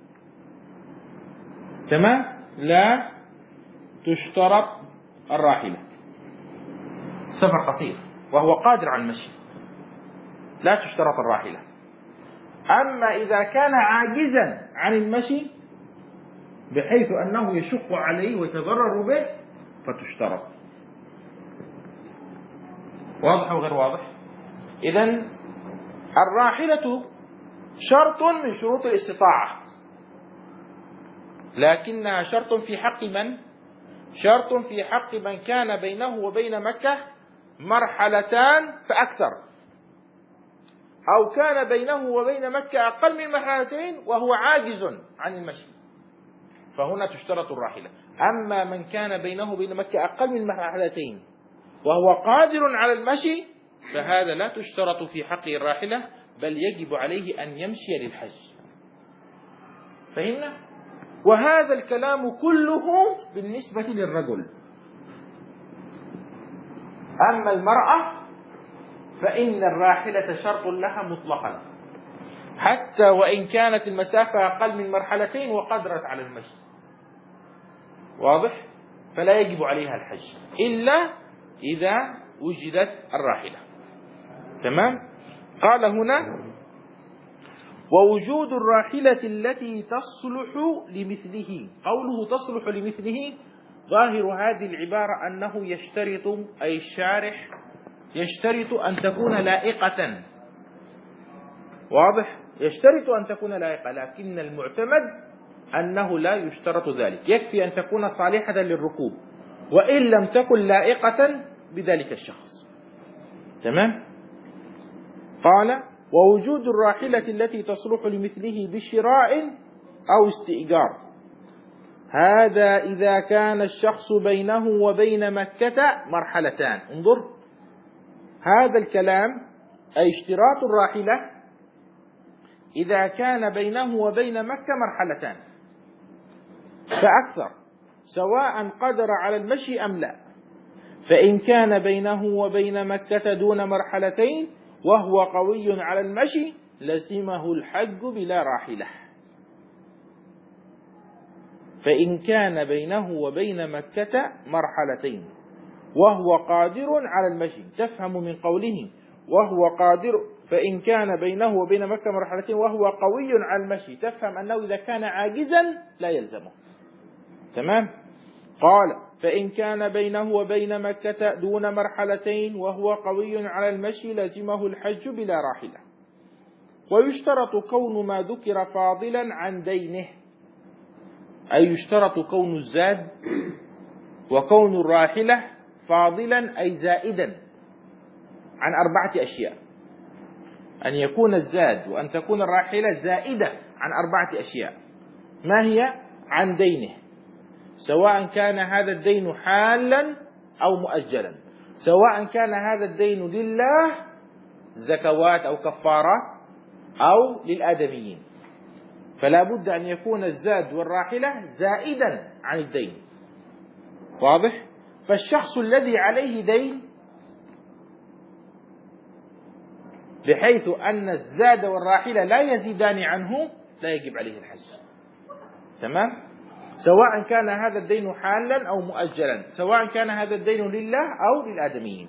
تمام، لا تشترط الراحلة. سفر قصير وهو قادر على المشي لا تشترط الراحلة. أما إذا كان عاجزا عن المشي بحيث أنه يشق عليه ويتضرر به فتشترط. واضح وغير واضح؟ إذن الراحلة شرط من شروط الاستطاعة، لكنها شرط في حق من؟ شرط في حق من كان بينه وبين مكة مرحلتان فأكثر، أو كان بينه وبين مكة أقل من مرحلتين وهو عاجز عن المشي، فهنا تشترط الراحلة. أما من كان بينه وبين مكة أقل من مرحلتين وهو قادر على المشي فهذا لا تشترط في حقه الراحلة، بل يجب عليه أن يمشي للحج. فهمنا؟ وهذا الكلام كله بالنسبة للرجل. أما المرأة فإن الراحلة شرط لها مطلقا، حتى وإن كانت المسافة أقل من مرحلتين وقدرت على المشي. واضح؟ فلا يجب عليها الحج إلا إذا وجدت الراحلة، تمام. قال هنا: ووجود الراحلة التي تصلح لمثله. قوله تصلح لمثله ظاهر هذه العبارة أنه يشترط، أي الشارح يشترط أن تكون لائقة. واضح؟ يشترط أن تكون لائقة، لكن المعتمد أنه لا يشترط ذلك، يكفي أن تكون صالحة للركوب وإن لم تكن لائقة بذلك الشخص. تمام؟ قال: ووجود الراحلة التي تصلح لمثله بشراء أو استئجار، هذا إذا كان الشخص بينه وبين مكة مرحلتان. انظر هذا الكلام، أي اشتراط الراحلة إذا كان بينه وبين مكة مرحلتان فأكثر، سواء قدر على المشي أم لا. فإن كان بينه وبين مكة دون مرحلتين وهو قوي على المشي لزمه الحج بلا راحلة. فإن كان بينه وبين مكة مرحلتين وهو قادر على المشي، تفهم من قوله وهو قادر، فإن كان بينه وبين مكة مرحلتين وهو قوي على المشي، تفهم أنه إذا كان عاجزا لا يلزمه. تمام؟ قال: فإن كان بينه وبين مكة دون مرحلتين وهو قوي على المشي لزمه الحج بلا راحلة. ويشترط كون ما ذكر فاضلا عن دينه، أي يشترط كون الزاد وكون الراحلة فاضلا أي زائدا عن أربعة أشياء، أن يكون الزاد وأن تكون الراحلة زائدة عن أربعة أشياء. ما هي؟ عن دينه، سواء كان هذا الدين حالا أو مؤجلا، سواء كان هذا الدين لله زكوات أو كفارات أو للآدميين، فلا بد أن يكون الزاد والراحلة زائدا عن الدين. واضح؟ فالشخص الذي عليه دين بحيث أن الزاد والراحلة لا يزيدان عنه لا يجب عليه الحج. تمام؟ سواء كان هذا الدين حالا أو مؤجلا، سواء كان هذا الدين لله أو للآدميين.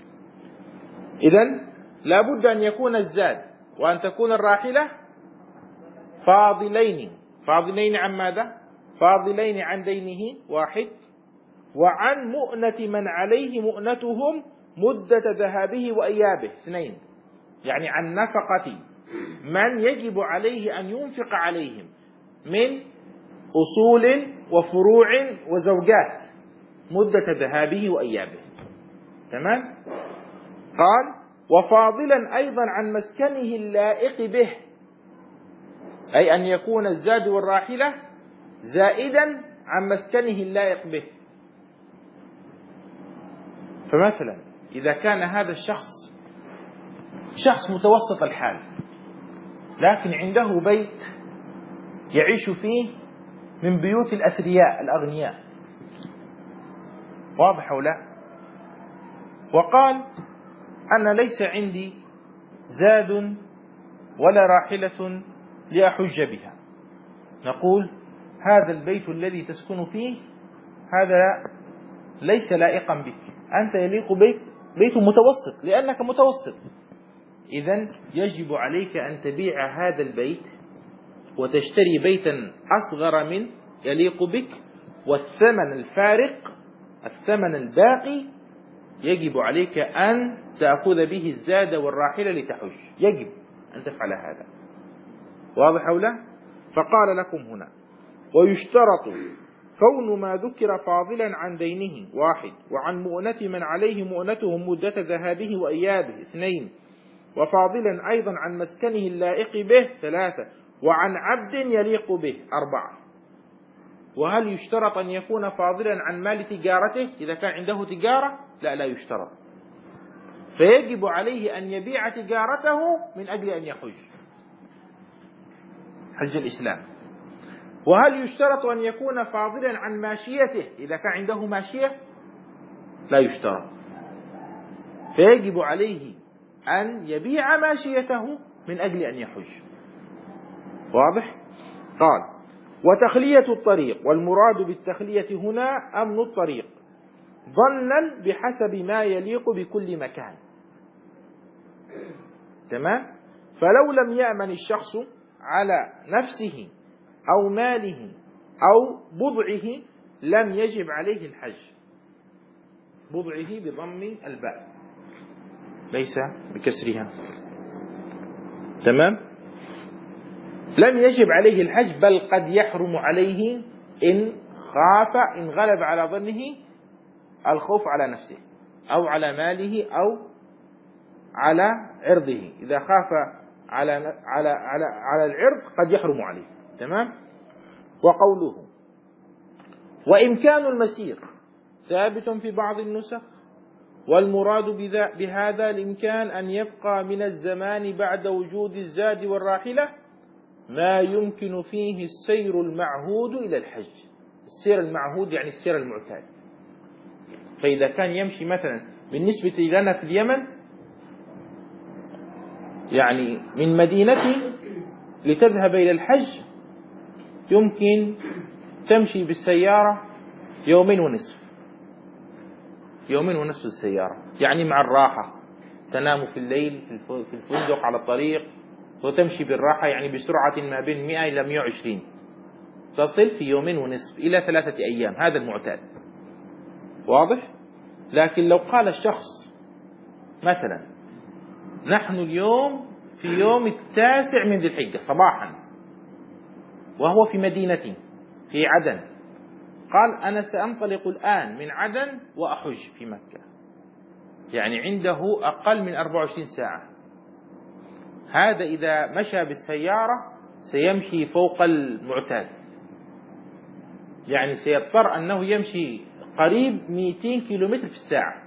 إذن لا بد أن يكون الزاد وأن تكون الراحلة فاضلين. فاضلين عن ماذا؟ فاضلين عن دينه واحد، وعن مؤنة من عليه مؤنتهم مدة ذهابه وإيابه اثنين، يعني عن نفقة من يجب عليه أن ينفق عليهم من أصول وفروع وزوجات مدة ذهابه وإيابه. تمام؟ قال: وفاضلا أيضا عن مسكنه اللائق به، أي أن يكون الزاد والراحلة زائدا عن مسكنه اللائق به. فمثلا إذا كان هذا الشخص شخص متوسط الحال لكن عنده بيت يعيش فيه من بيوت الأثرياء الأغنياء، واضح أو لا؟ وقال: أنا ليس عندي زاد ولا راحلة لأحج بها، نقول: هذا البيت الذي تسكن فيه هذا ليس لائقا بك، أنت يليق بك بيت متوسط لأنك متوسط. إذن يجب عليك أن تبيع هذا البيت وتشتري بيتا أصغر من يليق بك، والثمن الفارق الثمن الباقي يجب عليك أن تأخذ به الزاد والراحلة لتحج، يجب أن تفعل هذا. واضح أو لا؟ فقال لكم هنا: ويشترط كون ما ذكر فاضلا عن دينه واحد، وعن مؤنة من عليه مؤنتهم مدة ذهابه وإيابه اثنين، وفاضلا أيضا عن مسكنه اللائق به ثلاثة، وعن عبد يليق به أربعة. وهل يشترط أن يكون فاضلا عن مال تجارته إذا كان عنده تجارة؟ لا، لا يشترط، فيجب عليه أن يبيع تجارته من أجل أن يحج حج الإسلام. وهل يشترط أن يكون فاضلا عن ماشيته إذا كان عنده ماشية؟ لا يشترط، فيجب عليه أن يبيع ماشيته من أجل أن يحج. واضح؟ قال: وتخلية الطريق، والمراد بالتخلية هنا أمن الطريق ظنا بحسب ما يليق بكل مكان. تمام؟ فلو لم يأمن الشخص على نفسه أو ماله أو بضعه لم يجب عليه الحج. بضعه بضم الباء ليس بكسرها. تمام؟ لم يجب عليه الحج، بل قد يحرم عليه إن خاف، إن غلب على ظنه الخوف على نفسه أو على ماله أو على عرضه. إذا خاف على على على على العرض قد يحرم عليه. تمام. وقوله وإمكان المسير ثابت في بعض النسخ، والمراد بهذا الإمكان أن يبقى من الزمان بعد وجود الزاد والراحلة ما يمكن فيه السير المعهود إلى الحج. السير المعهود يعني السير المعتاد. فإذا كان يمشي مثلا بالنسبة لنا في اليمن، يعني من مدينتي لتذهب إلى الحج يمكن تمشي بالسيارة يومين ونصف، يومين ونصف السيارة، يعني مع الراحة، تنام في الليل في الفندق على الطريق وتمشي بالراحة، يعني بسرعة ما بين مئة إلى مئة وعشرين، تصل في يومين ونصف إلى ثلاثة أيام. هذا المعتاد. واضح؟ لكن لو قال الشخص مثلا نحن اليوم في يوم التاسع من ذي الحجة صباحا وهو في مدينتي في عدن، قال أنا سأنطلق الآن من عدن وأحج في مكة، يعني عنده أقل من أربع وعشرين ساعة. هذا إذا مشى بالسيارة سيمشي فوق المعتاد، يعني سيضطر أنه يمشي قريب مئتين كيلومتر في الساعة.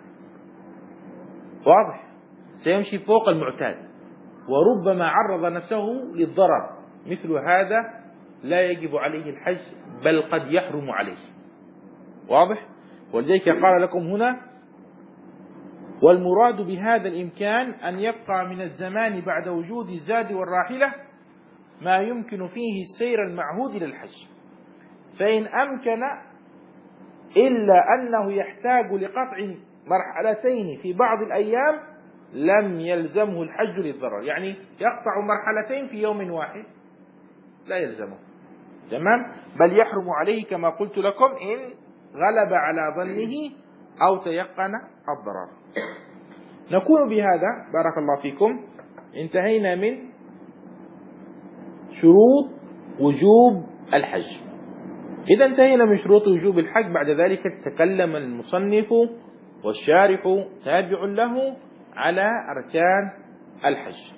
واضح؟ سيمشي فوق المعتاد، وربما عرض نفسه للضرر. مثل هذا لا يجب عليه الحج، بل قد يحرم عليه. واضح؟ ولذلك قال لكم هنا والمراد بهذا الإمكان أن يبقى من الزمان بعد وجود الزاد والراحلة ما يمكن فيه السير المعهود إلى الحج، فإن أمكن إلا أنه يحتاج لقطع مرحلتين في بعض الأيام لم يلزمه الحج للضرر، يعني يقطع مرحلتين في يوم واحد لا يلزمه. تمام. بل يحرم عليه كما قلت لكم إن غلب على ظنه أو تيقن الضرر. نكون بهذا بارك الله فيكم انتهينا من شروط وجوب الحج. إذا انتهينا من شروط وجوب الحج، بعد ذلك تكلم المصنف والشارح تابع له على أركان الحج.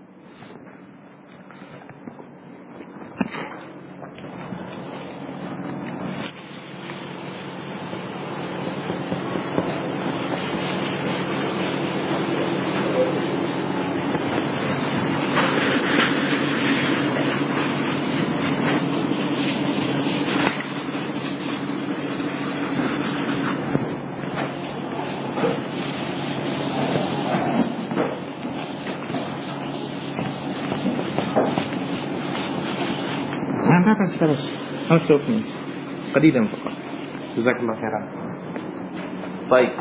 بس خلاص خمسة واثنين قليلا فقط. جزاك الله خيرا. طيب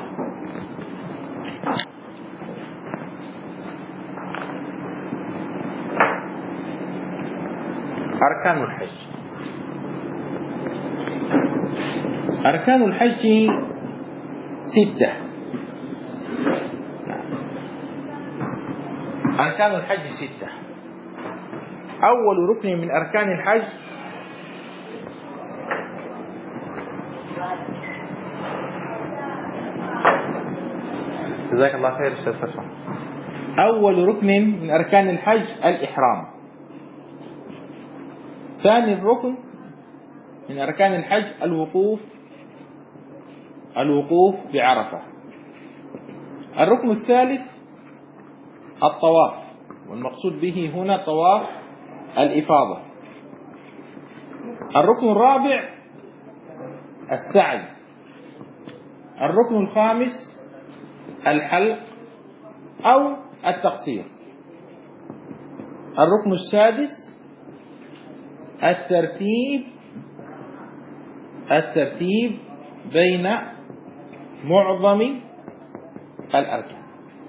أركان الحج. أركان الحج ستة. أركان الحج ستة. أول ركن من أركان الحج جزاك الله خير أستاذ فتحي. أول ركن من أركان الحج الإحرام. ثاني الركن من أركان الحج الوقوف الوقوف بعرفة. الركن الثالث الطواف، والمقصود به هنا طواف الإفاضة. الركن الرابع السعي. الركن الخامس الحلق أو التقصير. الركن السادس الترتيب الترتيب بين معظم الأركان.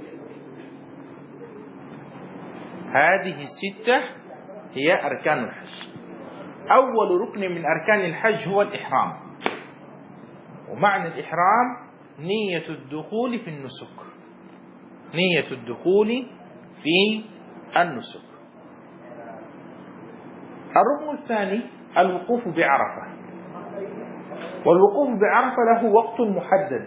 هذه الستة هي أركان الحج. أول ركن من أركان الحج هو الإحرام، ومعنى الإحرام نية الدخول في النسك. نية الدخول في النسك. الركن الثاني الوقوف بعرفة، والوقوف بعرفة له وقت محدد،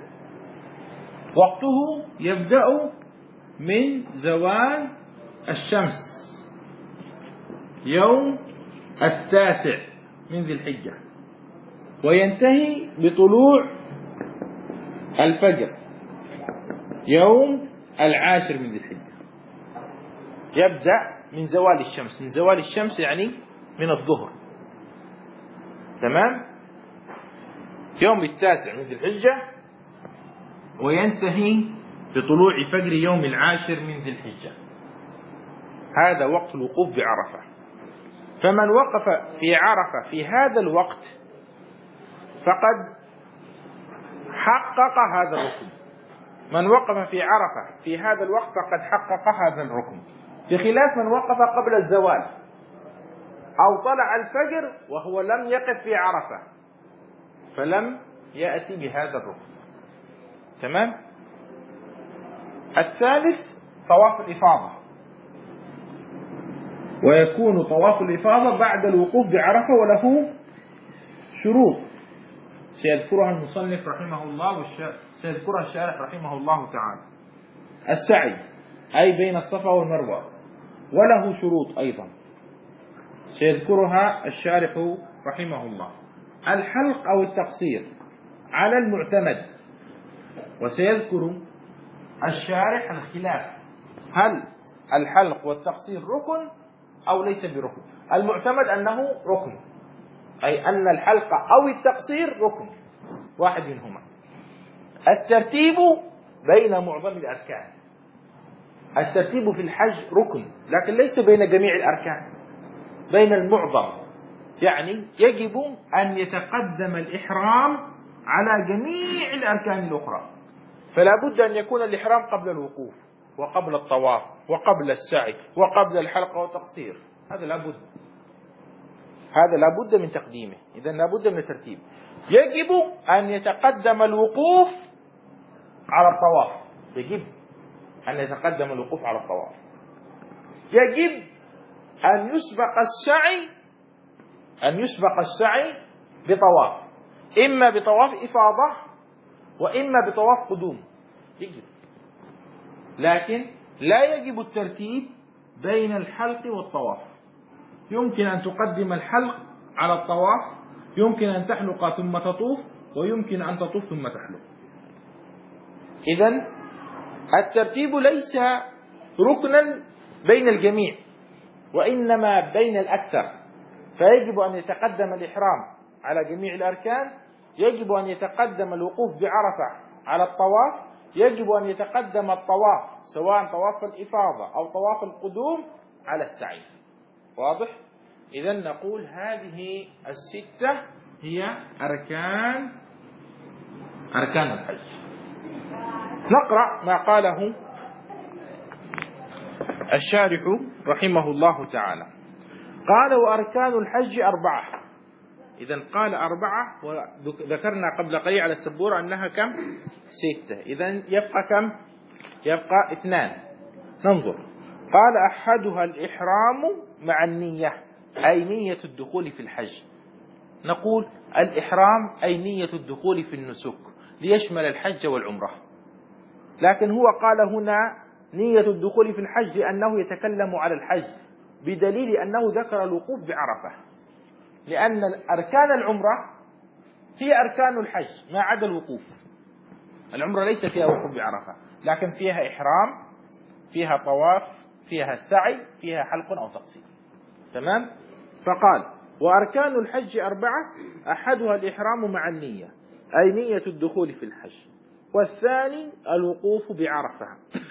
وقته يبدأ من زوال الشمس يوم التاسع من ذي الحجة، وينتهي بطلوع الفجر يوم العاشر من ذي الحجة. يبدأ من زوال الشمس، من زوال الشمس يعني من الظهر، تمام، يوم التاسع من ذي الحجة، وينتهي بطلوع فجر يوم العاشر من ذي الحجة. هذا وقت الوقوف بعرفة. فمن وقف في عرفة في هذا الوقت فقد حقق هذا الركن. من وقف في عرفة في هذا الوقت فقد حقق هذا الركن، بخلاف من وقف قبل الزوال أو طلع الفجر وهو لم يقف في عرفة فلم يأتي بهذا الركن. تمام. الثالث طواف الإفاضة، ويكون طواف الإفاضة بعد الوقوف بعرفة، وله شروط سيذكرها المصنف رحمه الله وسيذكرها الشارح رحمه الله تعالى. السعي أي بين الصفا والمروة، وله شروط أيضا سيذكرها الشارح رحمه الله. الحلق أو التقصير على المعتمد، وسيذكر الشارح الخلاف هل الحلق والتقصير ركن أو ليس بركن. المعتمد أنه ركن، أي أن الحلق أو التقصير ركن واحد منهما. الترتيب بين معظم الأركان، الترتيب في الحج ركن لكن ليس بين جميع الأركان، بين المعظم، يعني يجب أن يتقدم الإحرام على جميع الأركان الأخرى، فلا بد أن يكون الإحرام قبل الوقوف وقبل الطواف وقبل السعي وقبل الحلق والتقصير. هذا لا بد، هذا لا بد من تقديمه. إذا لا بد من الترتيب. يجب أن يتقدم الوقوف على الطواف، يجب أن يتقدم الوقوف على الطواف. يجب أن يسبق السعي، أن يسبق السعي بطواف، إما بطواف إفاضة وإما بطواف قدوم، يجب. لكن لا يجب الترتيب بين الحلق والطواف. يمكن أن تقدم الحلق على الطواف، يمكن أن تحلق ثم تطوف، ويمكن أن تطوف ثم تحلق. إذن الترتيب ليس ركنا بين الجميع، وإنما بين الأكثر. فيجب أن يتقدم الإحرام على جميع الأركان، يجب أن يتقدم الوقوف بعرفة على الطواف، يجب أن يتقدم الطواف سواء طواف الإفاضة أو طواف القدوم على السعي. واضح؟ إذن نقول هذه الستة هي أركان أركان الحج. نقرأ ما قاله الشارح رحمه الله تعالى. قال: وأركان الحج أربعة. إذن قال أربعة، وذكرنا قبل قليل على السبورة أنها كم؟ ستة. إذن يبقى كم؟ يبقى اثنان. ننظر. قال: أحدها الإحرام مع النية، أي نية الدخول في الحج. نقول الإحرام أي نية الدخول في النسك ليشمل الحج والعمرة، لكن هو قال هنا نية الدخول في الحج لأنه يتكلم على الحج، بدليل أنه ذكر الوقوف بعرفة، لأن أركان العمرة هي أركان الحج ما عدا الوقوف. العمرة ليس فيها وقوف بعرفة، لكن فيها إحرام، فيها طواف، فيها سعي، فيها حلق أو تقصير. تمام؟ فقال: وأركان الحج أربعة، أحدها الإحرام مع النية، أي نية الدخول في الحج، والثاني الوقوف بعرفة.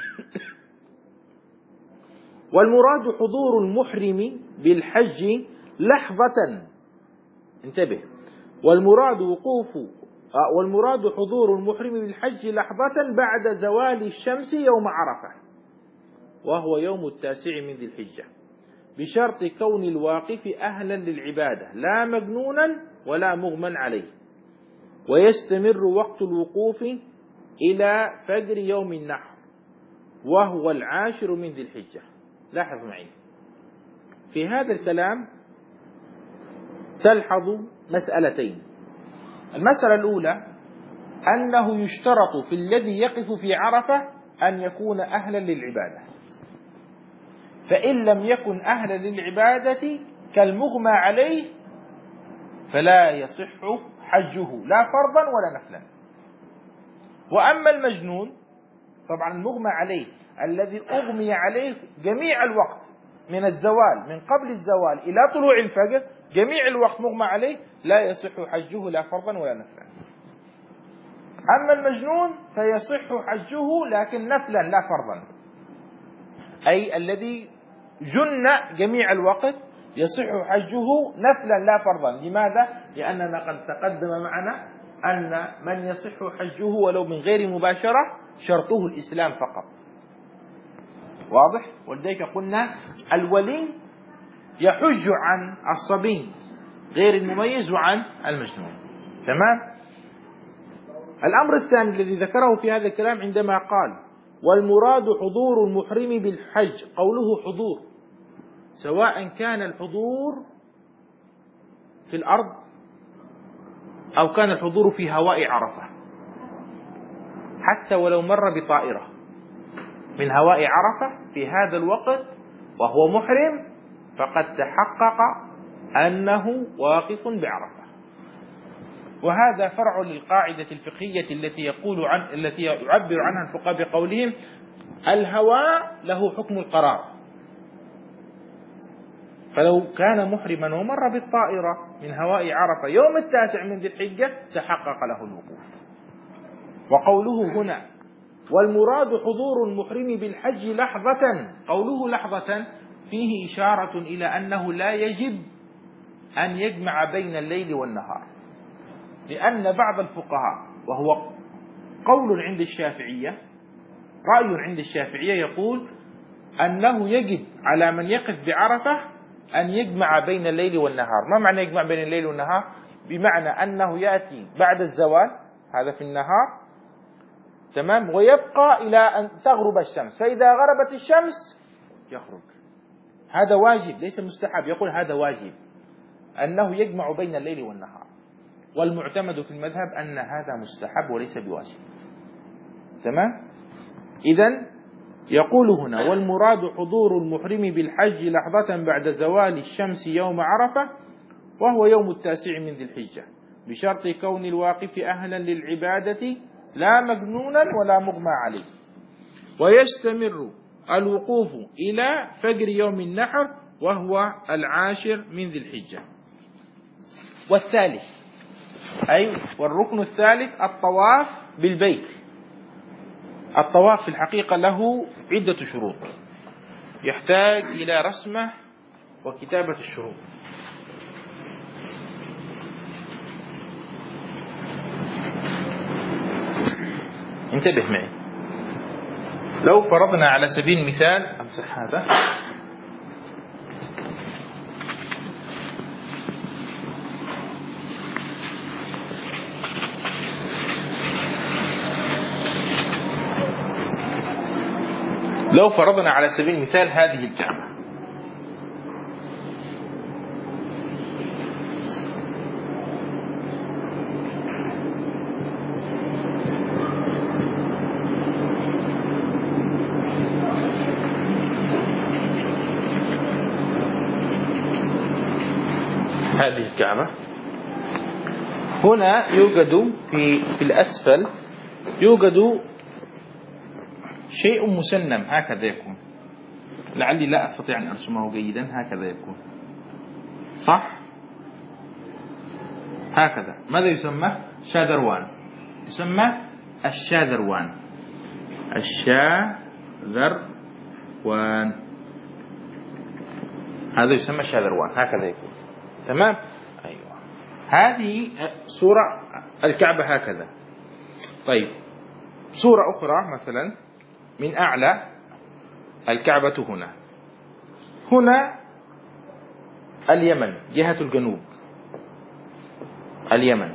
والمراد حضور المحرم بالحج لحظة، انتبه، والمراد وقوف والمراد حضور المحرم بالحج لحظة بعد زوال الشمس يوم عرفة، وهو يوم التاسع من ذي الحجة، بشرط كون الواقف أهلا للعبادة لا مجنونا ولا مغمى عليه، ويستمر وقت الوقوف إلى فجر يوم النحر وهو العاشر من ذي الحجة. لاحظ معي في هذا الكلام تلحظ مسألتين. المسألة الأولى أنه يشترط في الذي يقف في عرفة أن يكون أهلا للعبادة، فإن لم يكن أهلا للعبادة كالمغمى عليه فلا يصح حجه لا فرضا ولا نفلا. وأما المجنون، طبعا المغمى عليه الذي أغمي عليه جميع الوقت من الزوال، من قبل الزوال إلى طلوع الفجر، جميع الوقت مغمى عليه، لا يصح حجه لا فرضا ولا نفلا. أما المجنون فيصح حجه لكن نفلا لا فرضا، أي الذي جن جميع الوقت يصح حجه نفلا لا فرضا. لماذا؟ لأننا قد تقدم معنا أن من يصح حجه ولو من غير مباشرة شرطه الإسلام فقط. واضح؟ ولذلك قلنا الولي يحج عن الصبي غير المميز وعن المجنون. تمام؟ الأمر الثاني الذي ذكره في هذا الكلام عندما قال والمراد حضور المحرم بالحج، قوله حضور سواء كان الحضور في الأرض أو كان الحضور في هواء عرفة، حتى ولو مر بطائرة من هواء عرفة في هذا الوقت وهو محرم فقد تحقق أنه واقف بعرفة. وهذا فرع للقاعدة الفقهية التي يقول عن التي يعبر عنها الفقهاء بقولهم الهواء له حكم القرار، فلو كان محرما ومر بالطائرة من هواء عرفة يوم التاسع من ذي الحجة تحقق له الوقوف. وقوله هنا والمراد حضور المحرم بالحج لحظة، قوله لحظة فيه إشارة إلى أنه لا يجب أن يجمع بين الليل والنهار، لأن بعض الفقهاء وهو قول عند الشافعية، رأي عند الشافعية يقول أنه يجب على من يقف بعرفة أن يجمع بين الليل والنهار. ما معنى يجمع بين الليل والنهار؟ بمعنى أنه يأتي بعد الزوال، هذا في النهار، تمام، ويبقى إلى أن تغرب الشمس، فإذا غربت الشمس يخرج. هذا واجب ليس مستحب، يقول هذا واجب أنه يجمع بين الليل والنهار. والمعتمد في المذهب أن هذا مستحب وليس بواجب. تمام؟ إذن يقول هنا والمراد حضور المحرم بالحج لحظة بعد زوال الشمس يوم عرفة وهو يوم التاسع من ذي الحجة، بشرط كون الواقف أهلا للعبادة لا مجنونا ولا مغمى عليه. ويستمر الوقوف إلى فجر يوم النحر وهو العاشر من ذي الحجة. والثالث أي والركن الثالث الطواف بالبيت. الطواف في الحقيقة له عدة شروط يحتاج إلى رسمه وكتابة الشروط. انتبه معي، لو فرضنا على سبيل المثال، أمسح هذا، لو فرضنا على سبيل المثال هذه الكعبة، هذه الكعبة هنا يوجد في في الأسفل يوجد شيء مسنم هكذا يكون، لعلي لا أستطيع أن أرسمه جيدا، هكذا يكون صح، هكذا. ماذا يسمى؟ شاذروان، يسمى الشاذروان، الشاذروان، هذا يسمى شاذروان، هكذا يكون. تمام؟ أيوة، هذه صورة الكعبة هكذا. طيب صورة أخرى مثلا من أعلى الكعبة هنا، هنا اليمن جهة الجنوب، اليمن،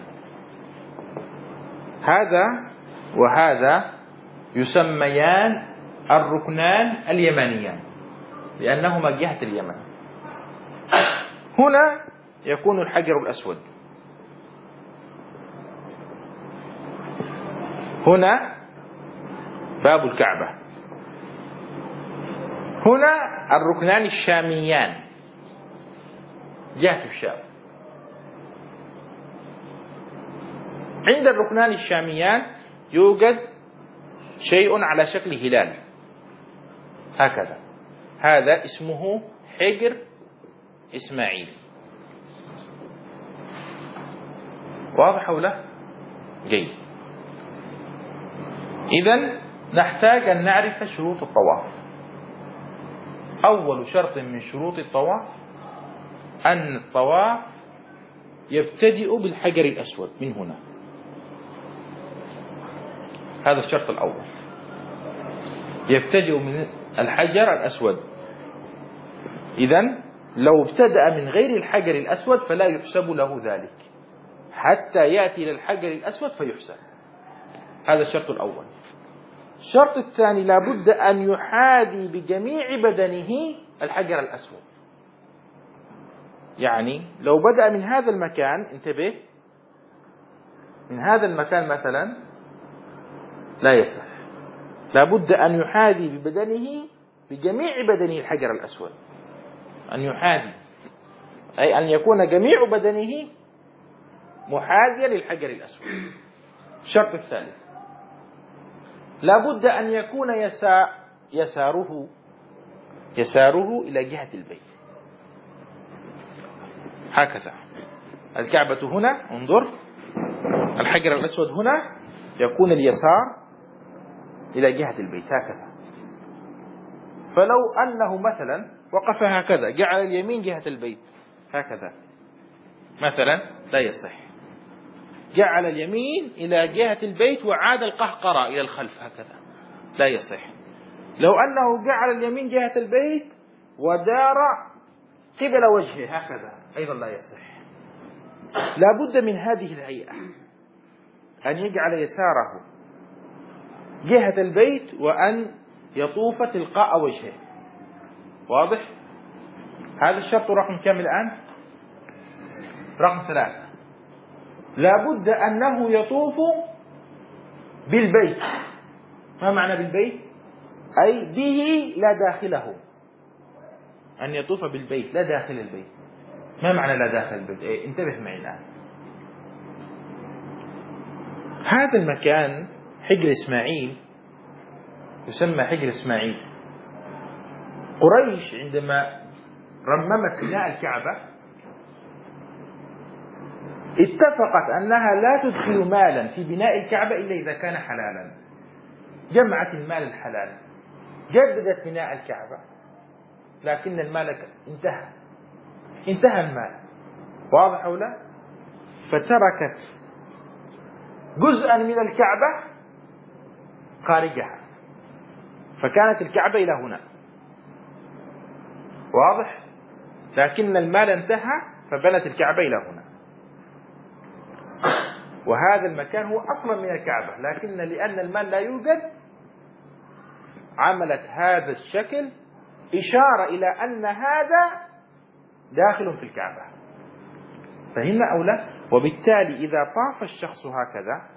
هذا وهذا يسميان الركنان اليمانيان لأنهما جهة اليمن. هنا يكون الحجر الأسود. هنا باب الكعبة، هنا الركنان الشاميان جهة الشام. عند الركنان الشاميان يوجد شيء على شكل هلال هكذا، هذا اسمه حجر إسماعيل. واضح ولا؟ جيد. إذن نحتاج أن نعرف شروط الطواف. أول شرط من شروط الطواف أن الطواف يبتدئ بالحجر الأسود من هنا، هذا الشرط الأول، يبتدئ من الحجر الأسود. إذن لو ابتدأ من غير الحجر الأسود فلا يحسب له ذلك حتى يأتي إلى الحجر الأسود فيحسب. هذا الشرط الأول. الشرط الثاني لابد أن يحاذي بجميع بدنه الحجر الأسود. يعني لو بدأ من هذا المكان، انتبه، من هذا المكان مثلا لا يصح، لابد أن يحاذي ببدنه بجميع بدنه الحجر الأسود، أن يحاذي أي أن يكون جميع بدنه محاذيا للحجر الأسود. الشرط الثالث لابد أن يكون يسار يساره يساره إلى جهة البيت هكذا. الكعبة هنا، انظر، الحجر الأسود هنا، يكون اليسار إلى جهة البيت هكذا. فلو أنه مثلا وقف هكذا، جعل اليمين جهة البيت هكذا مثلا لا يصح. جعل اليمين إلى جهة البيت وعاد القهقرة إلى الخلف هكذا لا يصح. لو أنه جعل اليمين جهة البيت ودار قبل وجهه هكذا أيضا لا يصح. لا بد من هذه الهيئة، أن يجعل يساره جهة البيت وأن يطوف تلقاء وجهه. واضح؟ هذا الشرط رقم كم الآن؟ رقم ثلاثة. لا بد أنه يطوف بالبيت. ما معنى بالبيت؟ أي به لا داخله، أن يطوف بالبيت لا داخل البيت. ما معنى لا داخل البيت؟ أي انتبه معي الآن. هذا المكان حجر إسماعيل يسمى حجر إسماعيل. قريش عندما رممت بناء الكعبة اتفقت أنها لا تدخل مالا في بناء الكعبة إلا إذا كان حلالا. جمعت المال الحلال، جددت بناء الكعبة، لكن المال انتهى انتهى المال. واضح أو لا؟ فتركت جزءا من الكعبة خارجها، فكانت الكعبة إلى هنا. واضح؟ لكن المال انتهى فبنت الكعبة إلى هنا. وهذا المكان هو أصلا من الكعبة، لكن لأن المال لا يوجد عملت هذا الشكل إشارة إلى أن هذا داخل في الكعبة. فهمنا أو لا؟ وبالتالي إذا طاف الشخص هكذا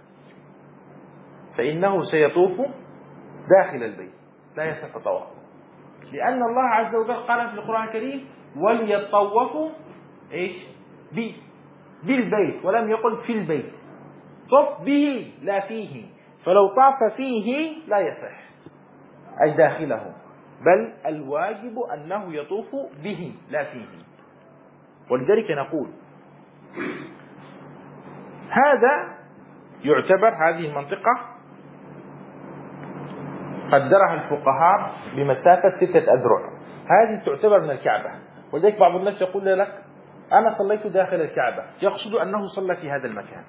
فإنه سيطوف داخل البيت لا يصح طوافه، لأن الله عز وجل قال في القرآن الكريم وليطوفوا إيش؟ بالبيت، ولم يقل في البيت. طف به لا فيه، فلو طاف فيه لا يصح أي داخله، بل الواجب أنه يطوف به لا فيه. ولذلك نقول هذا يعتبر، هذه المنطقة قدرها الفقهاء بمسافة ستة أذرع، هذه تعتبر من الكعبة. ولذلك بعض الناس يقول لك أنا صليت داخل الكعبة، يقصد أنه صلى في هذا المكان.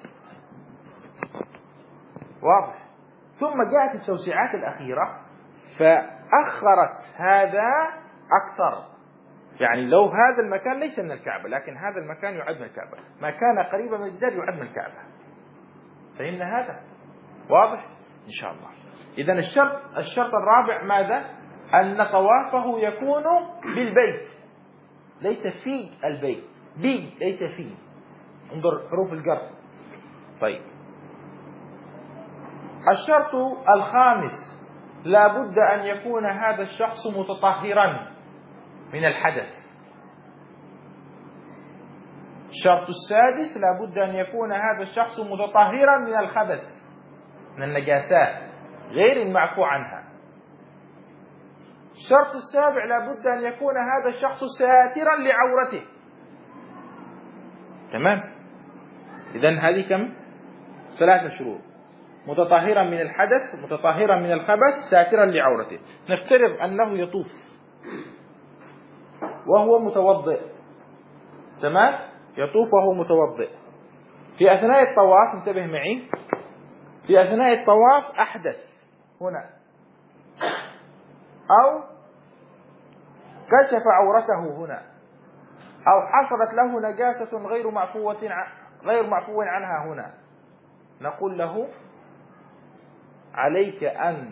واضح؟ ثم جاءت التوسعات الأخيرة فأخرت هذا أكثر. يعني لو هذا المكان ليس من الكعبة، لكن هذا المكان يعد من الكعبة، ما كان قريبا من الجدار يعد من الكعبة. فهمنا هذا؟ واضح؟ إن شاء الله. إذن الشرط الشرط الرابع ماذا؟ أن طوافه يكون بالبيت ليس في البيت. بي ليس في. انظر حروف الجر. طيب الشرط الخامس لا بد أن يكون هذا الشخص متطهرا من الحدث. الشرط السادس لا بد أن يكون هذا الشخص متطهرا من الخبث، من النجاسات غير المعفو عنها. الشرط السابع لا بد أن يكون هذا الشخص ساترا لعورته. تمام. إذن هذه كم؟ ثلاثة شروط: متطهرا من الحدث، متطهرا من الخبث، ساترا لعورته. نفترض أنه يطوف وهو متوضئ. تمام؟ يطوف وهو متوضئ. في أثناء الطواف، انتبه معي، في أثناء الطواف أحدث هنا أو كشف عورته هنا أو حصلت له نجاسة غير معفوة غير معفو عنها هنا، نقول له عليك أن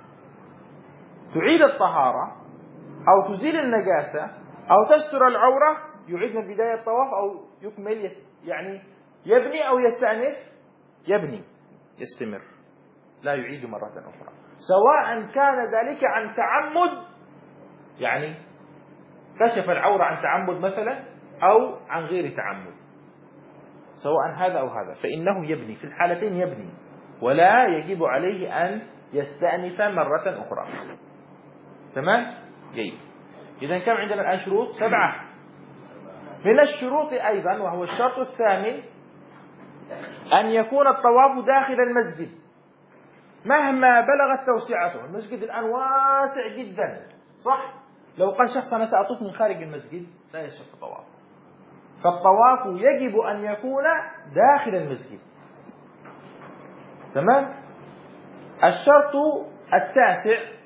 تعيد الطهارة أو تزيل النجاسة أو تستر العورة، يعيد من بداية الطواف أو يكمل، يعني يبني أو يستأنف، يبني يستمر، لا يعيد مرة أخرى، سواء كان ذلك عن تعمد، يعني كشف العورة عن تعمد مثلا أو عن غير تعمد، سواء هذا أو هذا، فإنه يبني في الحالتين، يبني ولا يجب عليه أن يستأنف مرة أخرى. تمام؟ جيد. إذن كم عندنا الآن شروط؟ سبعة. من الشروط أيضا، وهو الشرط الثامن، أن يكون الطواف داخل المسجد مهما بلغت توسعته. المسجد الآن واسع جدا، صح؟ لو قال شخص أنا سأطوف من خارج المسجد لا يصح الطواف، فالطواف يجب أن يكون داخل المسجد. تمام؟ الشرط التاسع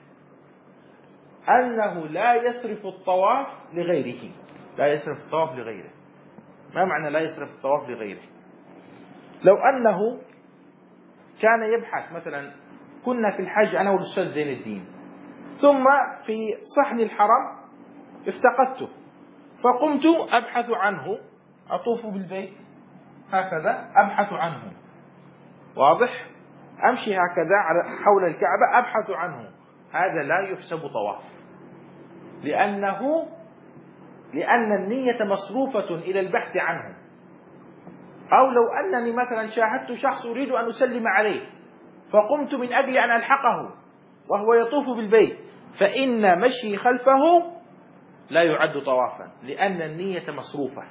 أنه لا يصرف الطواف لغيره. لا يصرف الطواف لغيره. ما معنى لا يصرف الطواف لغيره؟ لو أنه كان يبحث، مثلا كنا في الحج أنا والأستاذ زين الدين، ثم في صحن الحرم افتقدته، فقمت أبحث عنه، أطوف بالبيت هكذا أبحث عنه، واضح؟ أمشي هكذا حول الكعبة أبحث عنه، هذا لا يحسب طواف، لأنه لأن النية مصروفة إلى البحث عنه. أو لو أنني مثلا شاهدت شخص أريد أن أسلم عليه فقمت من أجل أن ألحقه وهو يطوف بالبيت، فإن مشي خلفه لا يعد طوافا، لأن النية مصروفة.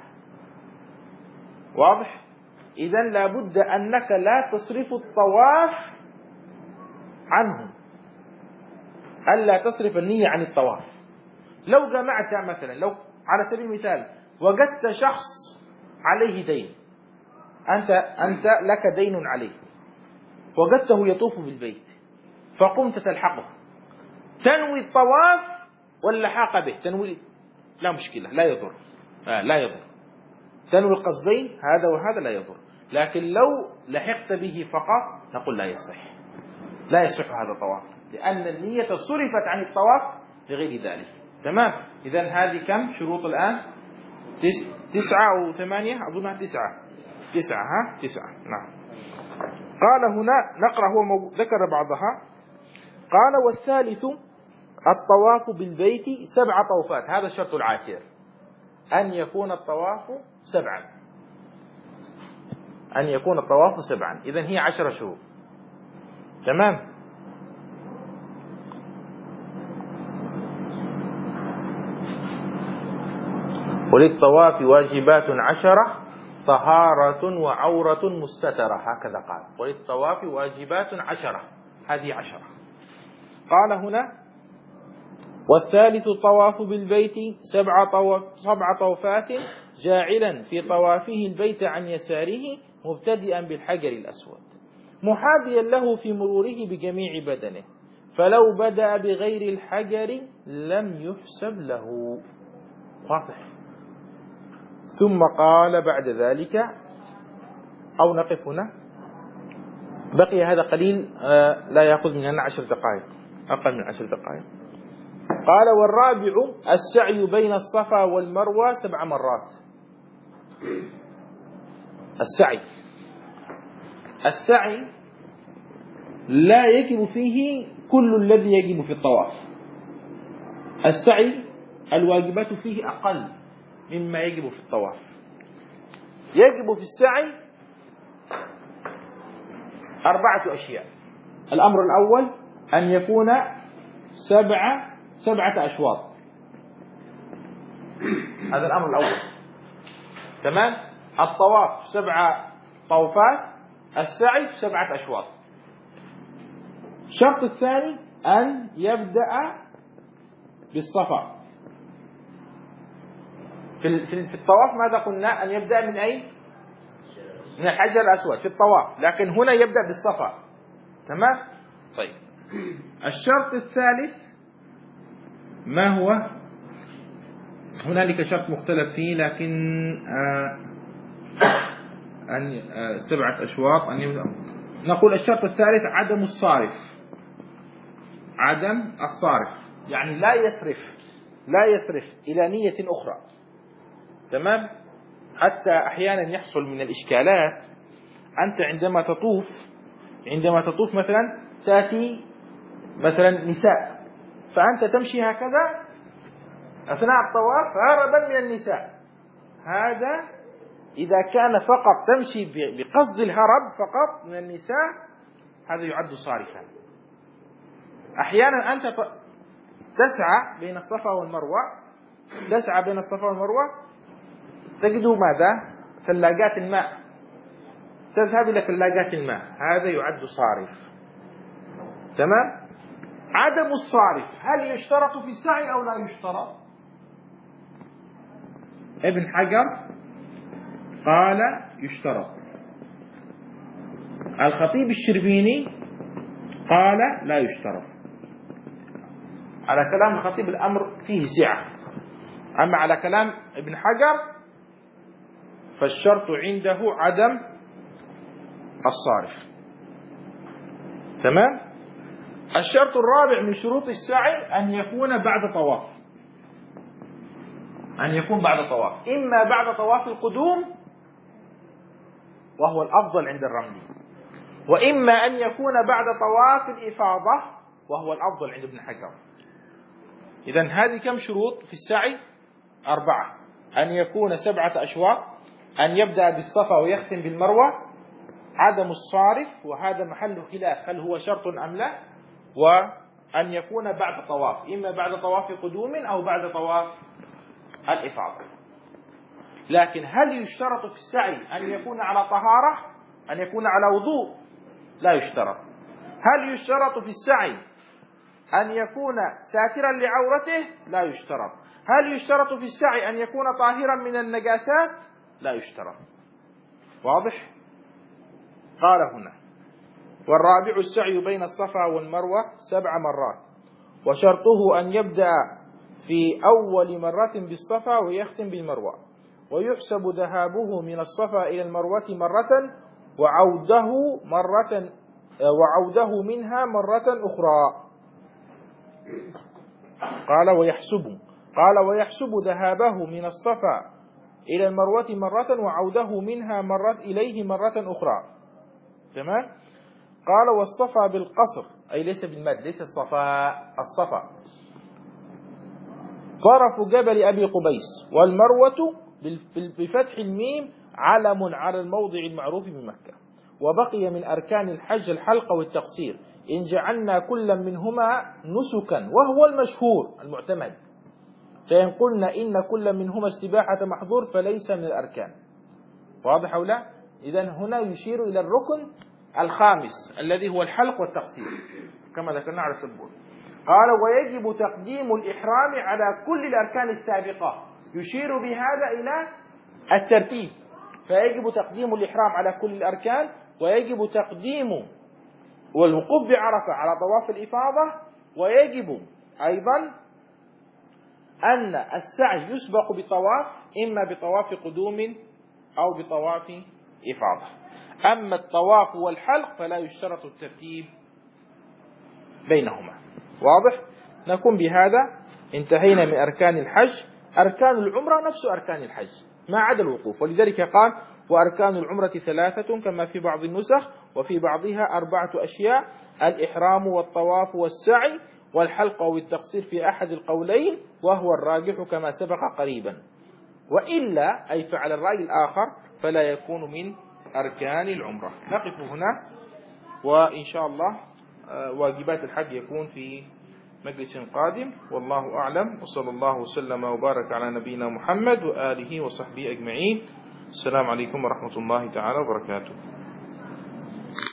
واضح؟ إذن لا بد أنك لا تصرف الطواف عنه، ألا تصرف النية عن الطواف. لو جمعت مثلا، لو على سبيل المثال وجدت شخص عليه دين، أنت أنت لك دين عليه، وجدته يطوف بالبيت فقمت تلحقه، تنوي الطواف واللحاق به، تنوي لا مشكلة، لا يضر، آه لا يضر، تنوي القصدين هذا وهذا لا يضر. لكن لو لحقت به فقط نقول لا يصح، لا يصح هذا الطواف، لأن النية صرفت عن الطواف لغير ذلك. تمام؟ إذن هذه كم شروط الآن؟ تسعة أو ثمانية، أظنها تسعة. تسعة، ها؟ تسعة، نعم. قال هنا نقرأ، هو ذكر بعضها. قال: والثالث الطواف بالبيت سبع طوفات. هذا الشرط العاشر، أن يكون الطواف سبعا، أن يكون الطواف سبعا. إذن هي عشر شروط. تمام؟ وللطواف واجبات عشرة، طهارة وعورة مستترة، هكذا قال. وللطواف واجبات عشرة، هذه عشرة. قال هنا: والثالث الطواف بالبيت سبع طواف سبع طوفات، جاعلا في طوافه البيت عن يساره مبتدئا بالحجر الأسود، محاذيا له في مروره بجميع بدنه، فلو بدأ بغير الحجر لم يحسب له. واضح؟ ثم قال بعد ذلك، أو نقف هنا، بقي هذا قليل لا يأخذ مننا عشر دقائق، أقل من عشر دقائق. قال: والرابع السعي بين الصفا والمروة سبع مرات. السعي السعي لا يجب فيه كل الذي يجب في الطواف. السعي الواجبات فيه أقل مما يجب في الطواف. يجب في السعي أربعة أشياء. الأمر الأول أن يكون سبعة سبعة أشواط. هذا الأمر الأول. تمام. الطواف سبعة طوفات، السعي سبعة أشواط. الشرط الثاني أن يبدأ بالصفا. في في الطواف ماذا قلنا؟ أن يبدأ من أي؟ من الحجر الأسود في الطواف، لكن هنا يبدأ بالصفا. تمام. طيب، الشرط الثالث ما هو؟ هنالك شرط مختلف فيه، لكن آه أن آه سبعة أشواط أن يبدأ. نقول الشرط الثالث عدم الصارف. عدم الصارف يعني لا يصرف لا يصرف إلى نية أخرى. تمام. حتى أحيانا يحصل من الإشكالات. أنت عندما تطوف عندما تطوف مثلا تأتي مثلا نساء، فأنت تمشي هكذا أثناء الطواف هربا من النساء. هذا إذا كان فقط تمشي بقصد الهرب فقط من النساء هذا يعد صارفا. أحيانا أنت تسعى بين الصفا والمروة تسعى بين الصفا والمروة تجد ماذا؟ ثلاجات الماء، تذهب إلى ثلاجات الماء، هذا يعد صارف. تمام. عدم الصارف هل يشترط في السعي أو لا يشترط؟ ابن حجر قال يشترط. الخطيب الشربيني قال لا يشترط. على كلام الخطيب الأمر فيه سعة، أما على كلام ابن حجر فالشرط عنده عدم الصارف. تمام. الشرط الرابع من شروط السعي أن يكون بعد طواف أن يكون بعد طواف إما بعد طواف القدوم وهو الأفضل عند الرمل، وإما أن يكون بعد طواف الإفاضة وهو الأفضل عند ابن حجر. إذن هذه كم شروط في السعي؟ أربعة. أن يكون سبعة أشواط، أن يبدأ بالصفا ويختم بالمروة، عدم الصارف وهذا محل خلاف هل هو شرط أم لا، وأن يكون بعد طواف إما بعد طواف قدوم أو بعد طواف الإفاضة. لكن هل يشترط في السعي أن يكون على طهارة، أن يكون على وضوء؟ لا يشترط. هل يشترط في السعي أن يكون ساترا لعورته؟ لا يشترط. هل يشترط في السعي أن يكون طاهرا من النجاسات؟ لا يشترط. واضح؟ قال هنا: والرابع السعي بين الصفا والمروة سبع مرات، وشرطه أن يبدأ في أول مرة بالصفا ويختم بالمروة، ويحسب ذهابه من الصفا إلى المروة مرة وعوده مرة وعوده منها مرة أخرى. قال ويحسب قال ويحسب ذهابه من الصفا إلى المروة مرة وعوده منها مرة إليه مرة أخرى. تمام. قال والصفا بالقصر أي ليس بالمد، ليس الصفا الصفا طرف جبل أبي قبيس، والمروة بفتح الميم علم على الموضع المعروف بمكة. وبقي من أركان الحج الحلق والتقصير، إن جعلنا كل منهما نسكا وهو المشهور المعتمد، فإن قلنا إن كل منهما السباحة محظور فليس من الأركان. واضح أو لا؟ إذن هنا يشير إلى الركن الخامس الذي هو الحلق والتقصير كما ذكرنا على السبوع. قال ويجب تقديم الإحرام على كل الأركان السابقة، يشير بهذا إلى الترتيب، فيجب تقديم الإحرام على كل الأركان، ويجب تقديم والوقوف بعرفة على طواف الإفاضة، ويجب أيضا أن السعي يسبق بطواف إما بطواف قدوم أو بطواف إفاضة. أما الطواف والحلق فلا يشترط الترتيب بينهما. واضح؟ نكون بهذا انتهينا من أركان الحج. أركان العمرة نفس أركان الحج، ما عدا الوقوف. ولذلك قال وأركان العمرة ثلاثة كما في بعض النسخ، وفي بعضها أربعة أشياء: الإحرام والطواف والسعي والحلق أو التقصير في أحد القولين، وهو الراجح كما سبق قريبا. وإلا أي فعل الرأي الآخر فلا يكون من أركان العمرة. نقف هنا، وإن شاء الله واجبات الحج يكون في مجلس قادم، والله أعلم، وصلى الله وسلم وبارك على نبينا محمد وآله وصحبه أجمعين. السلام عليكم ورحمة الله تعالى وبركاته.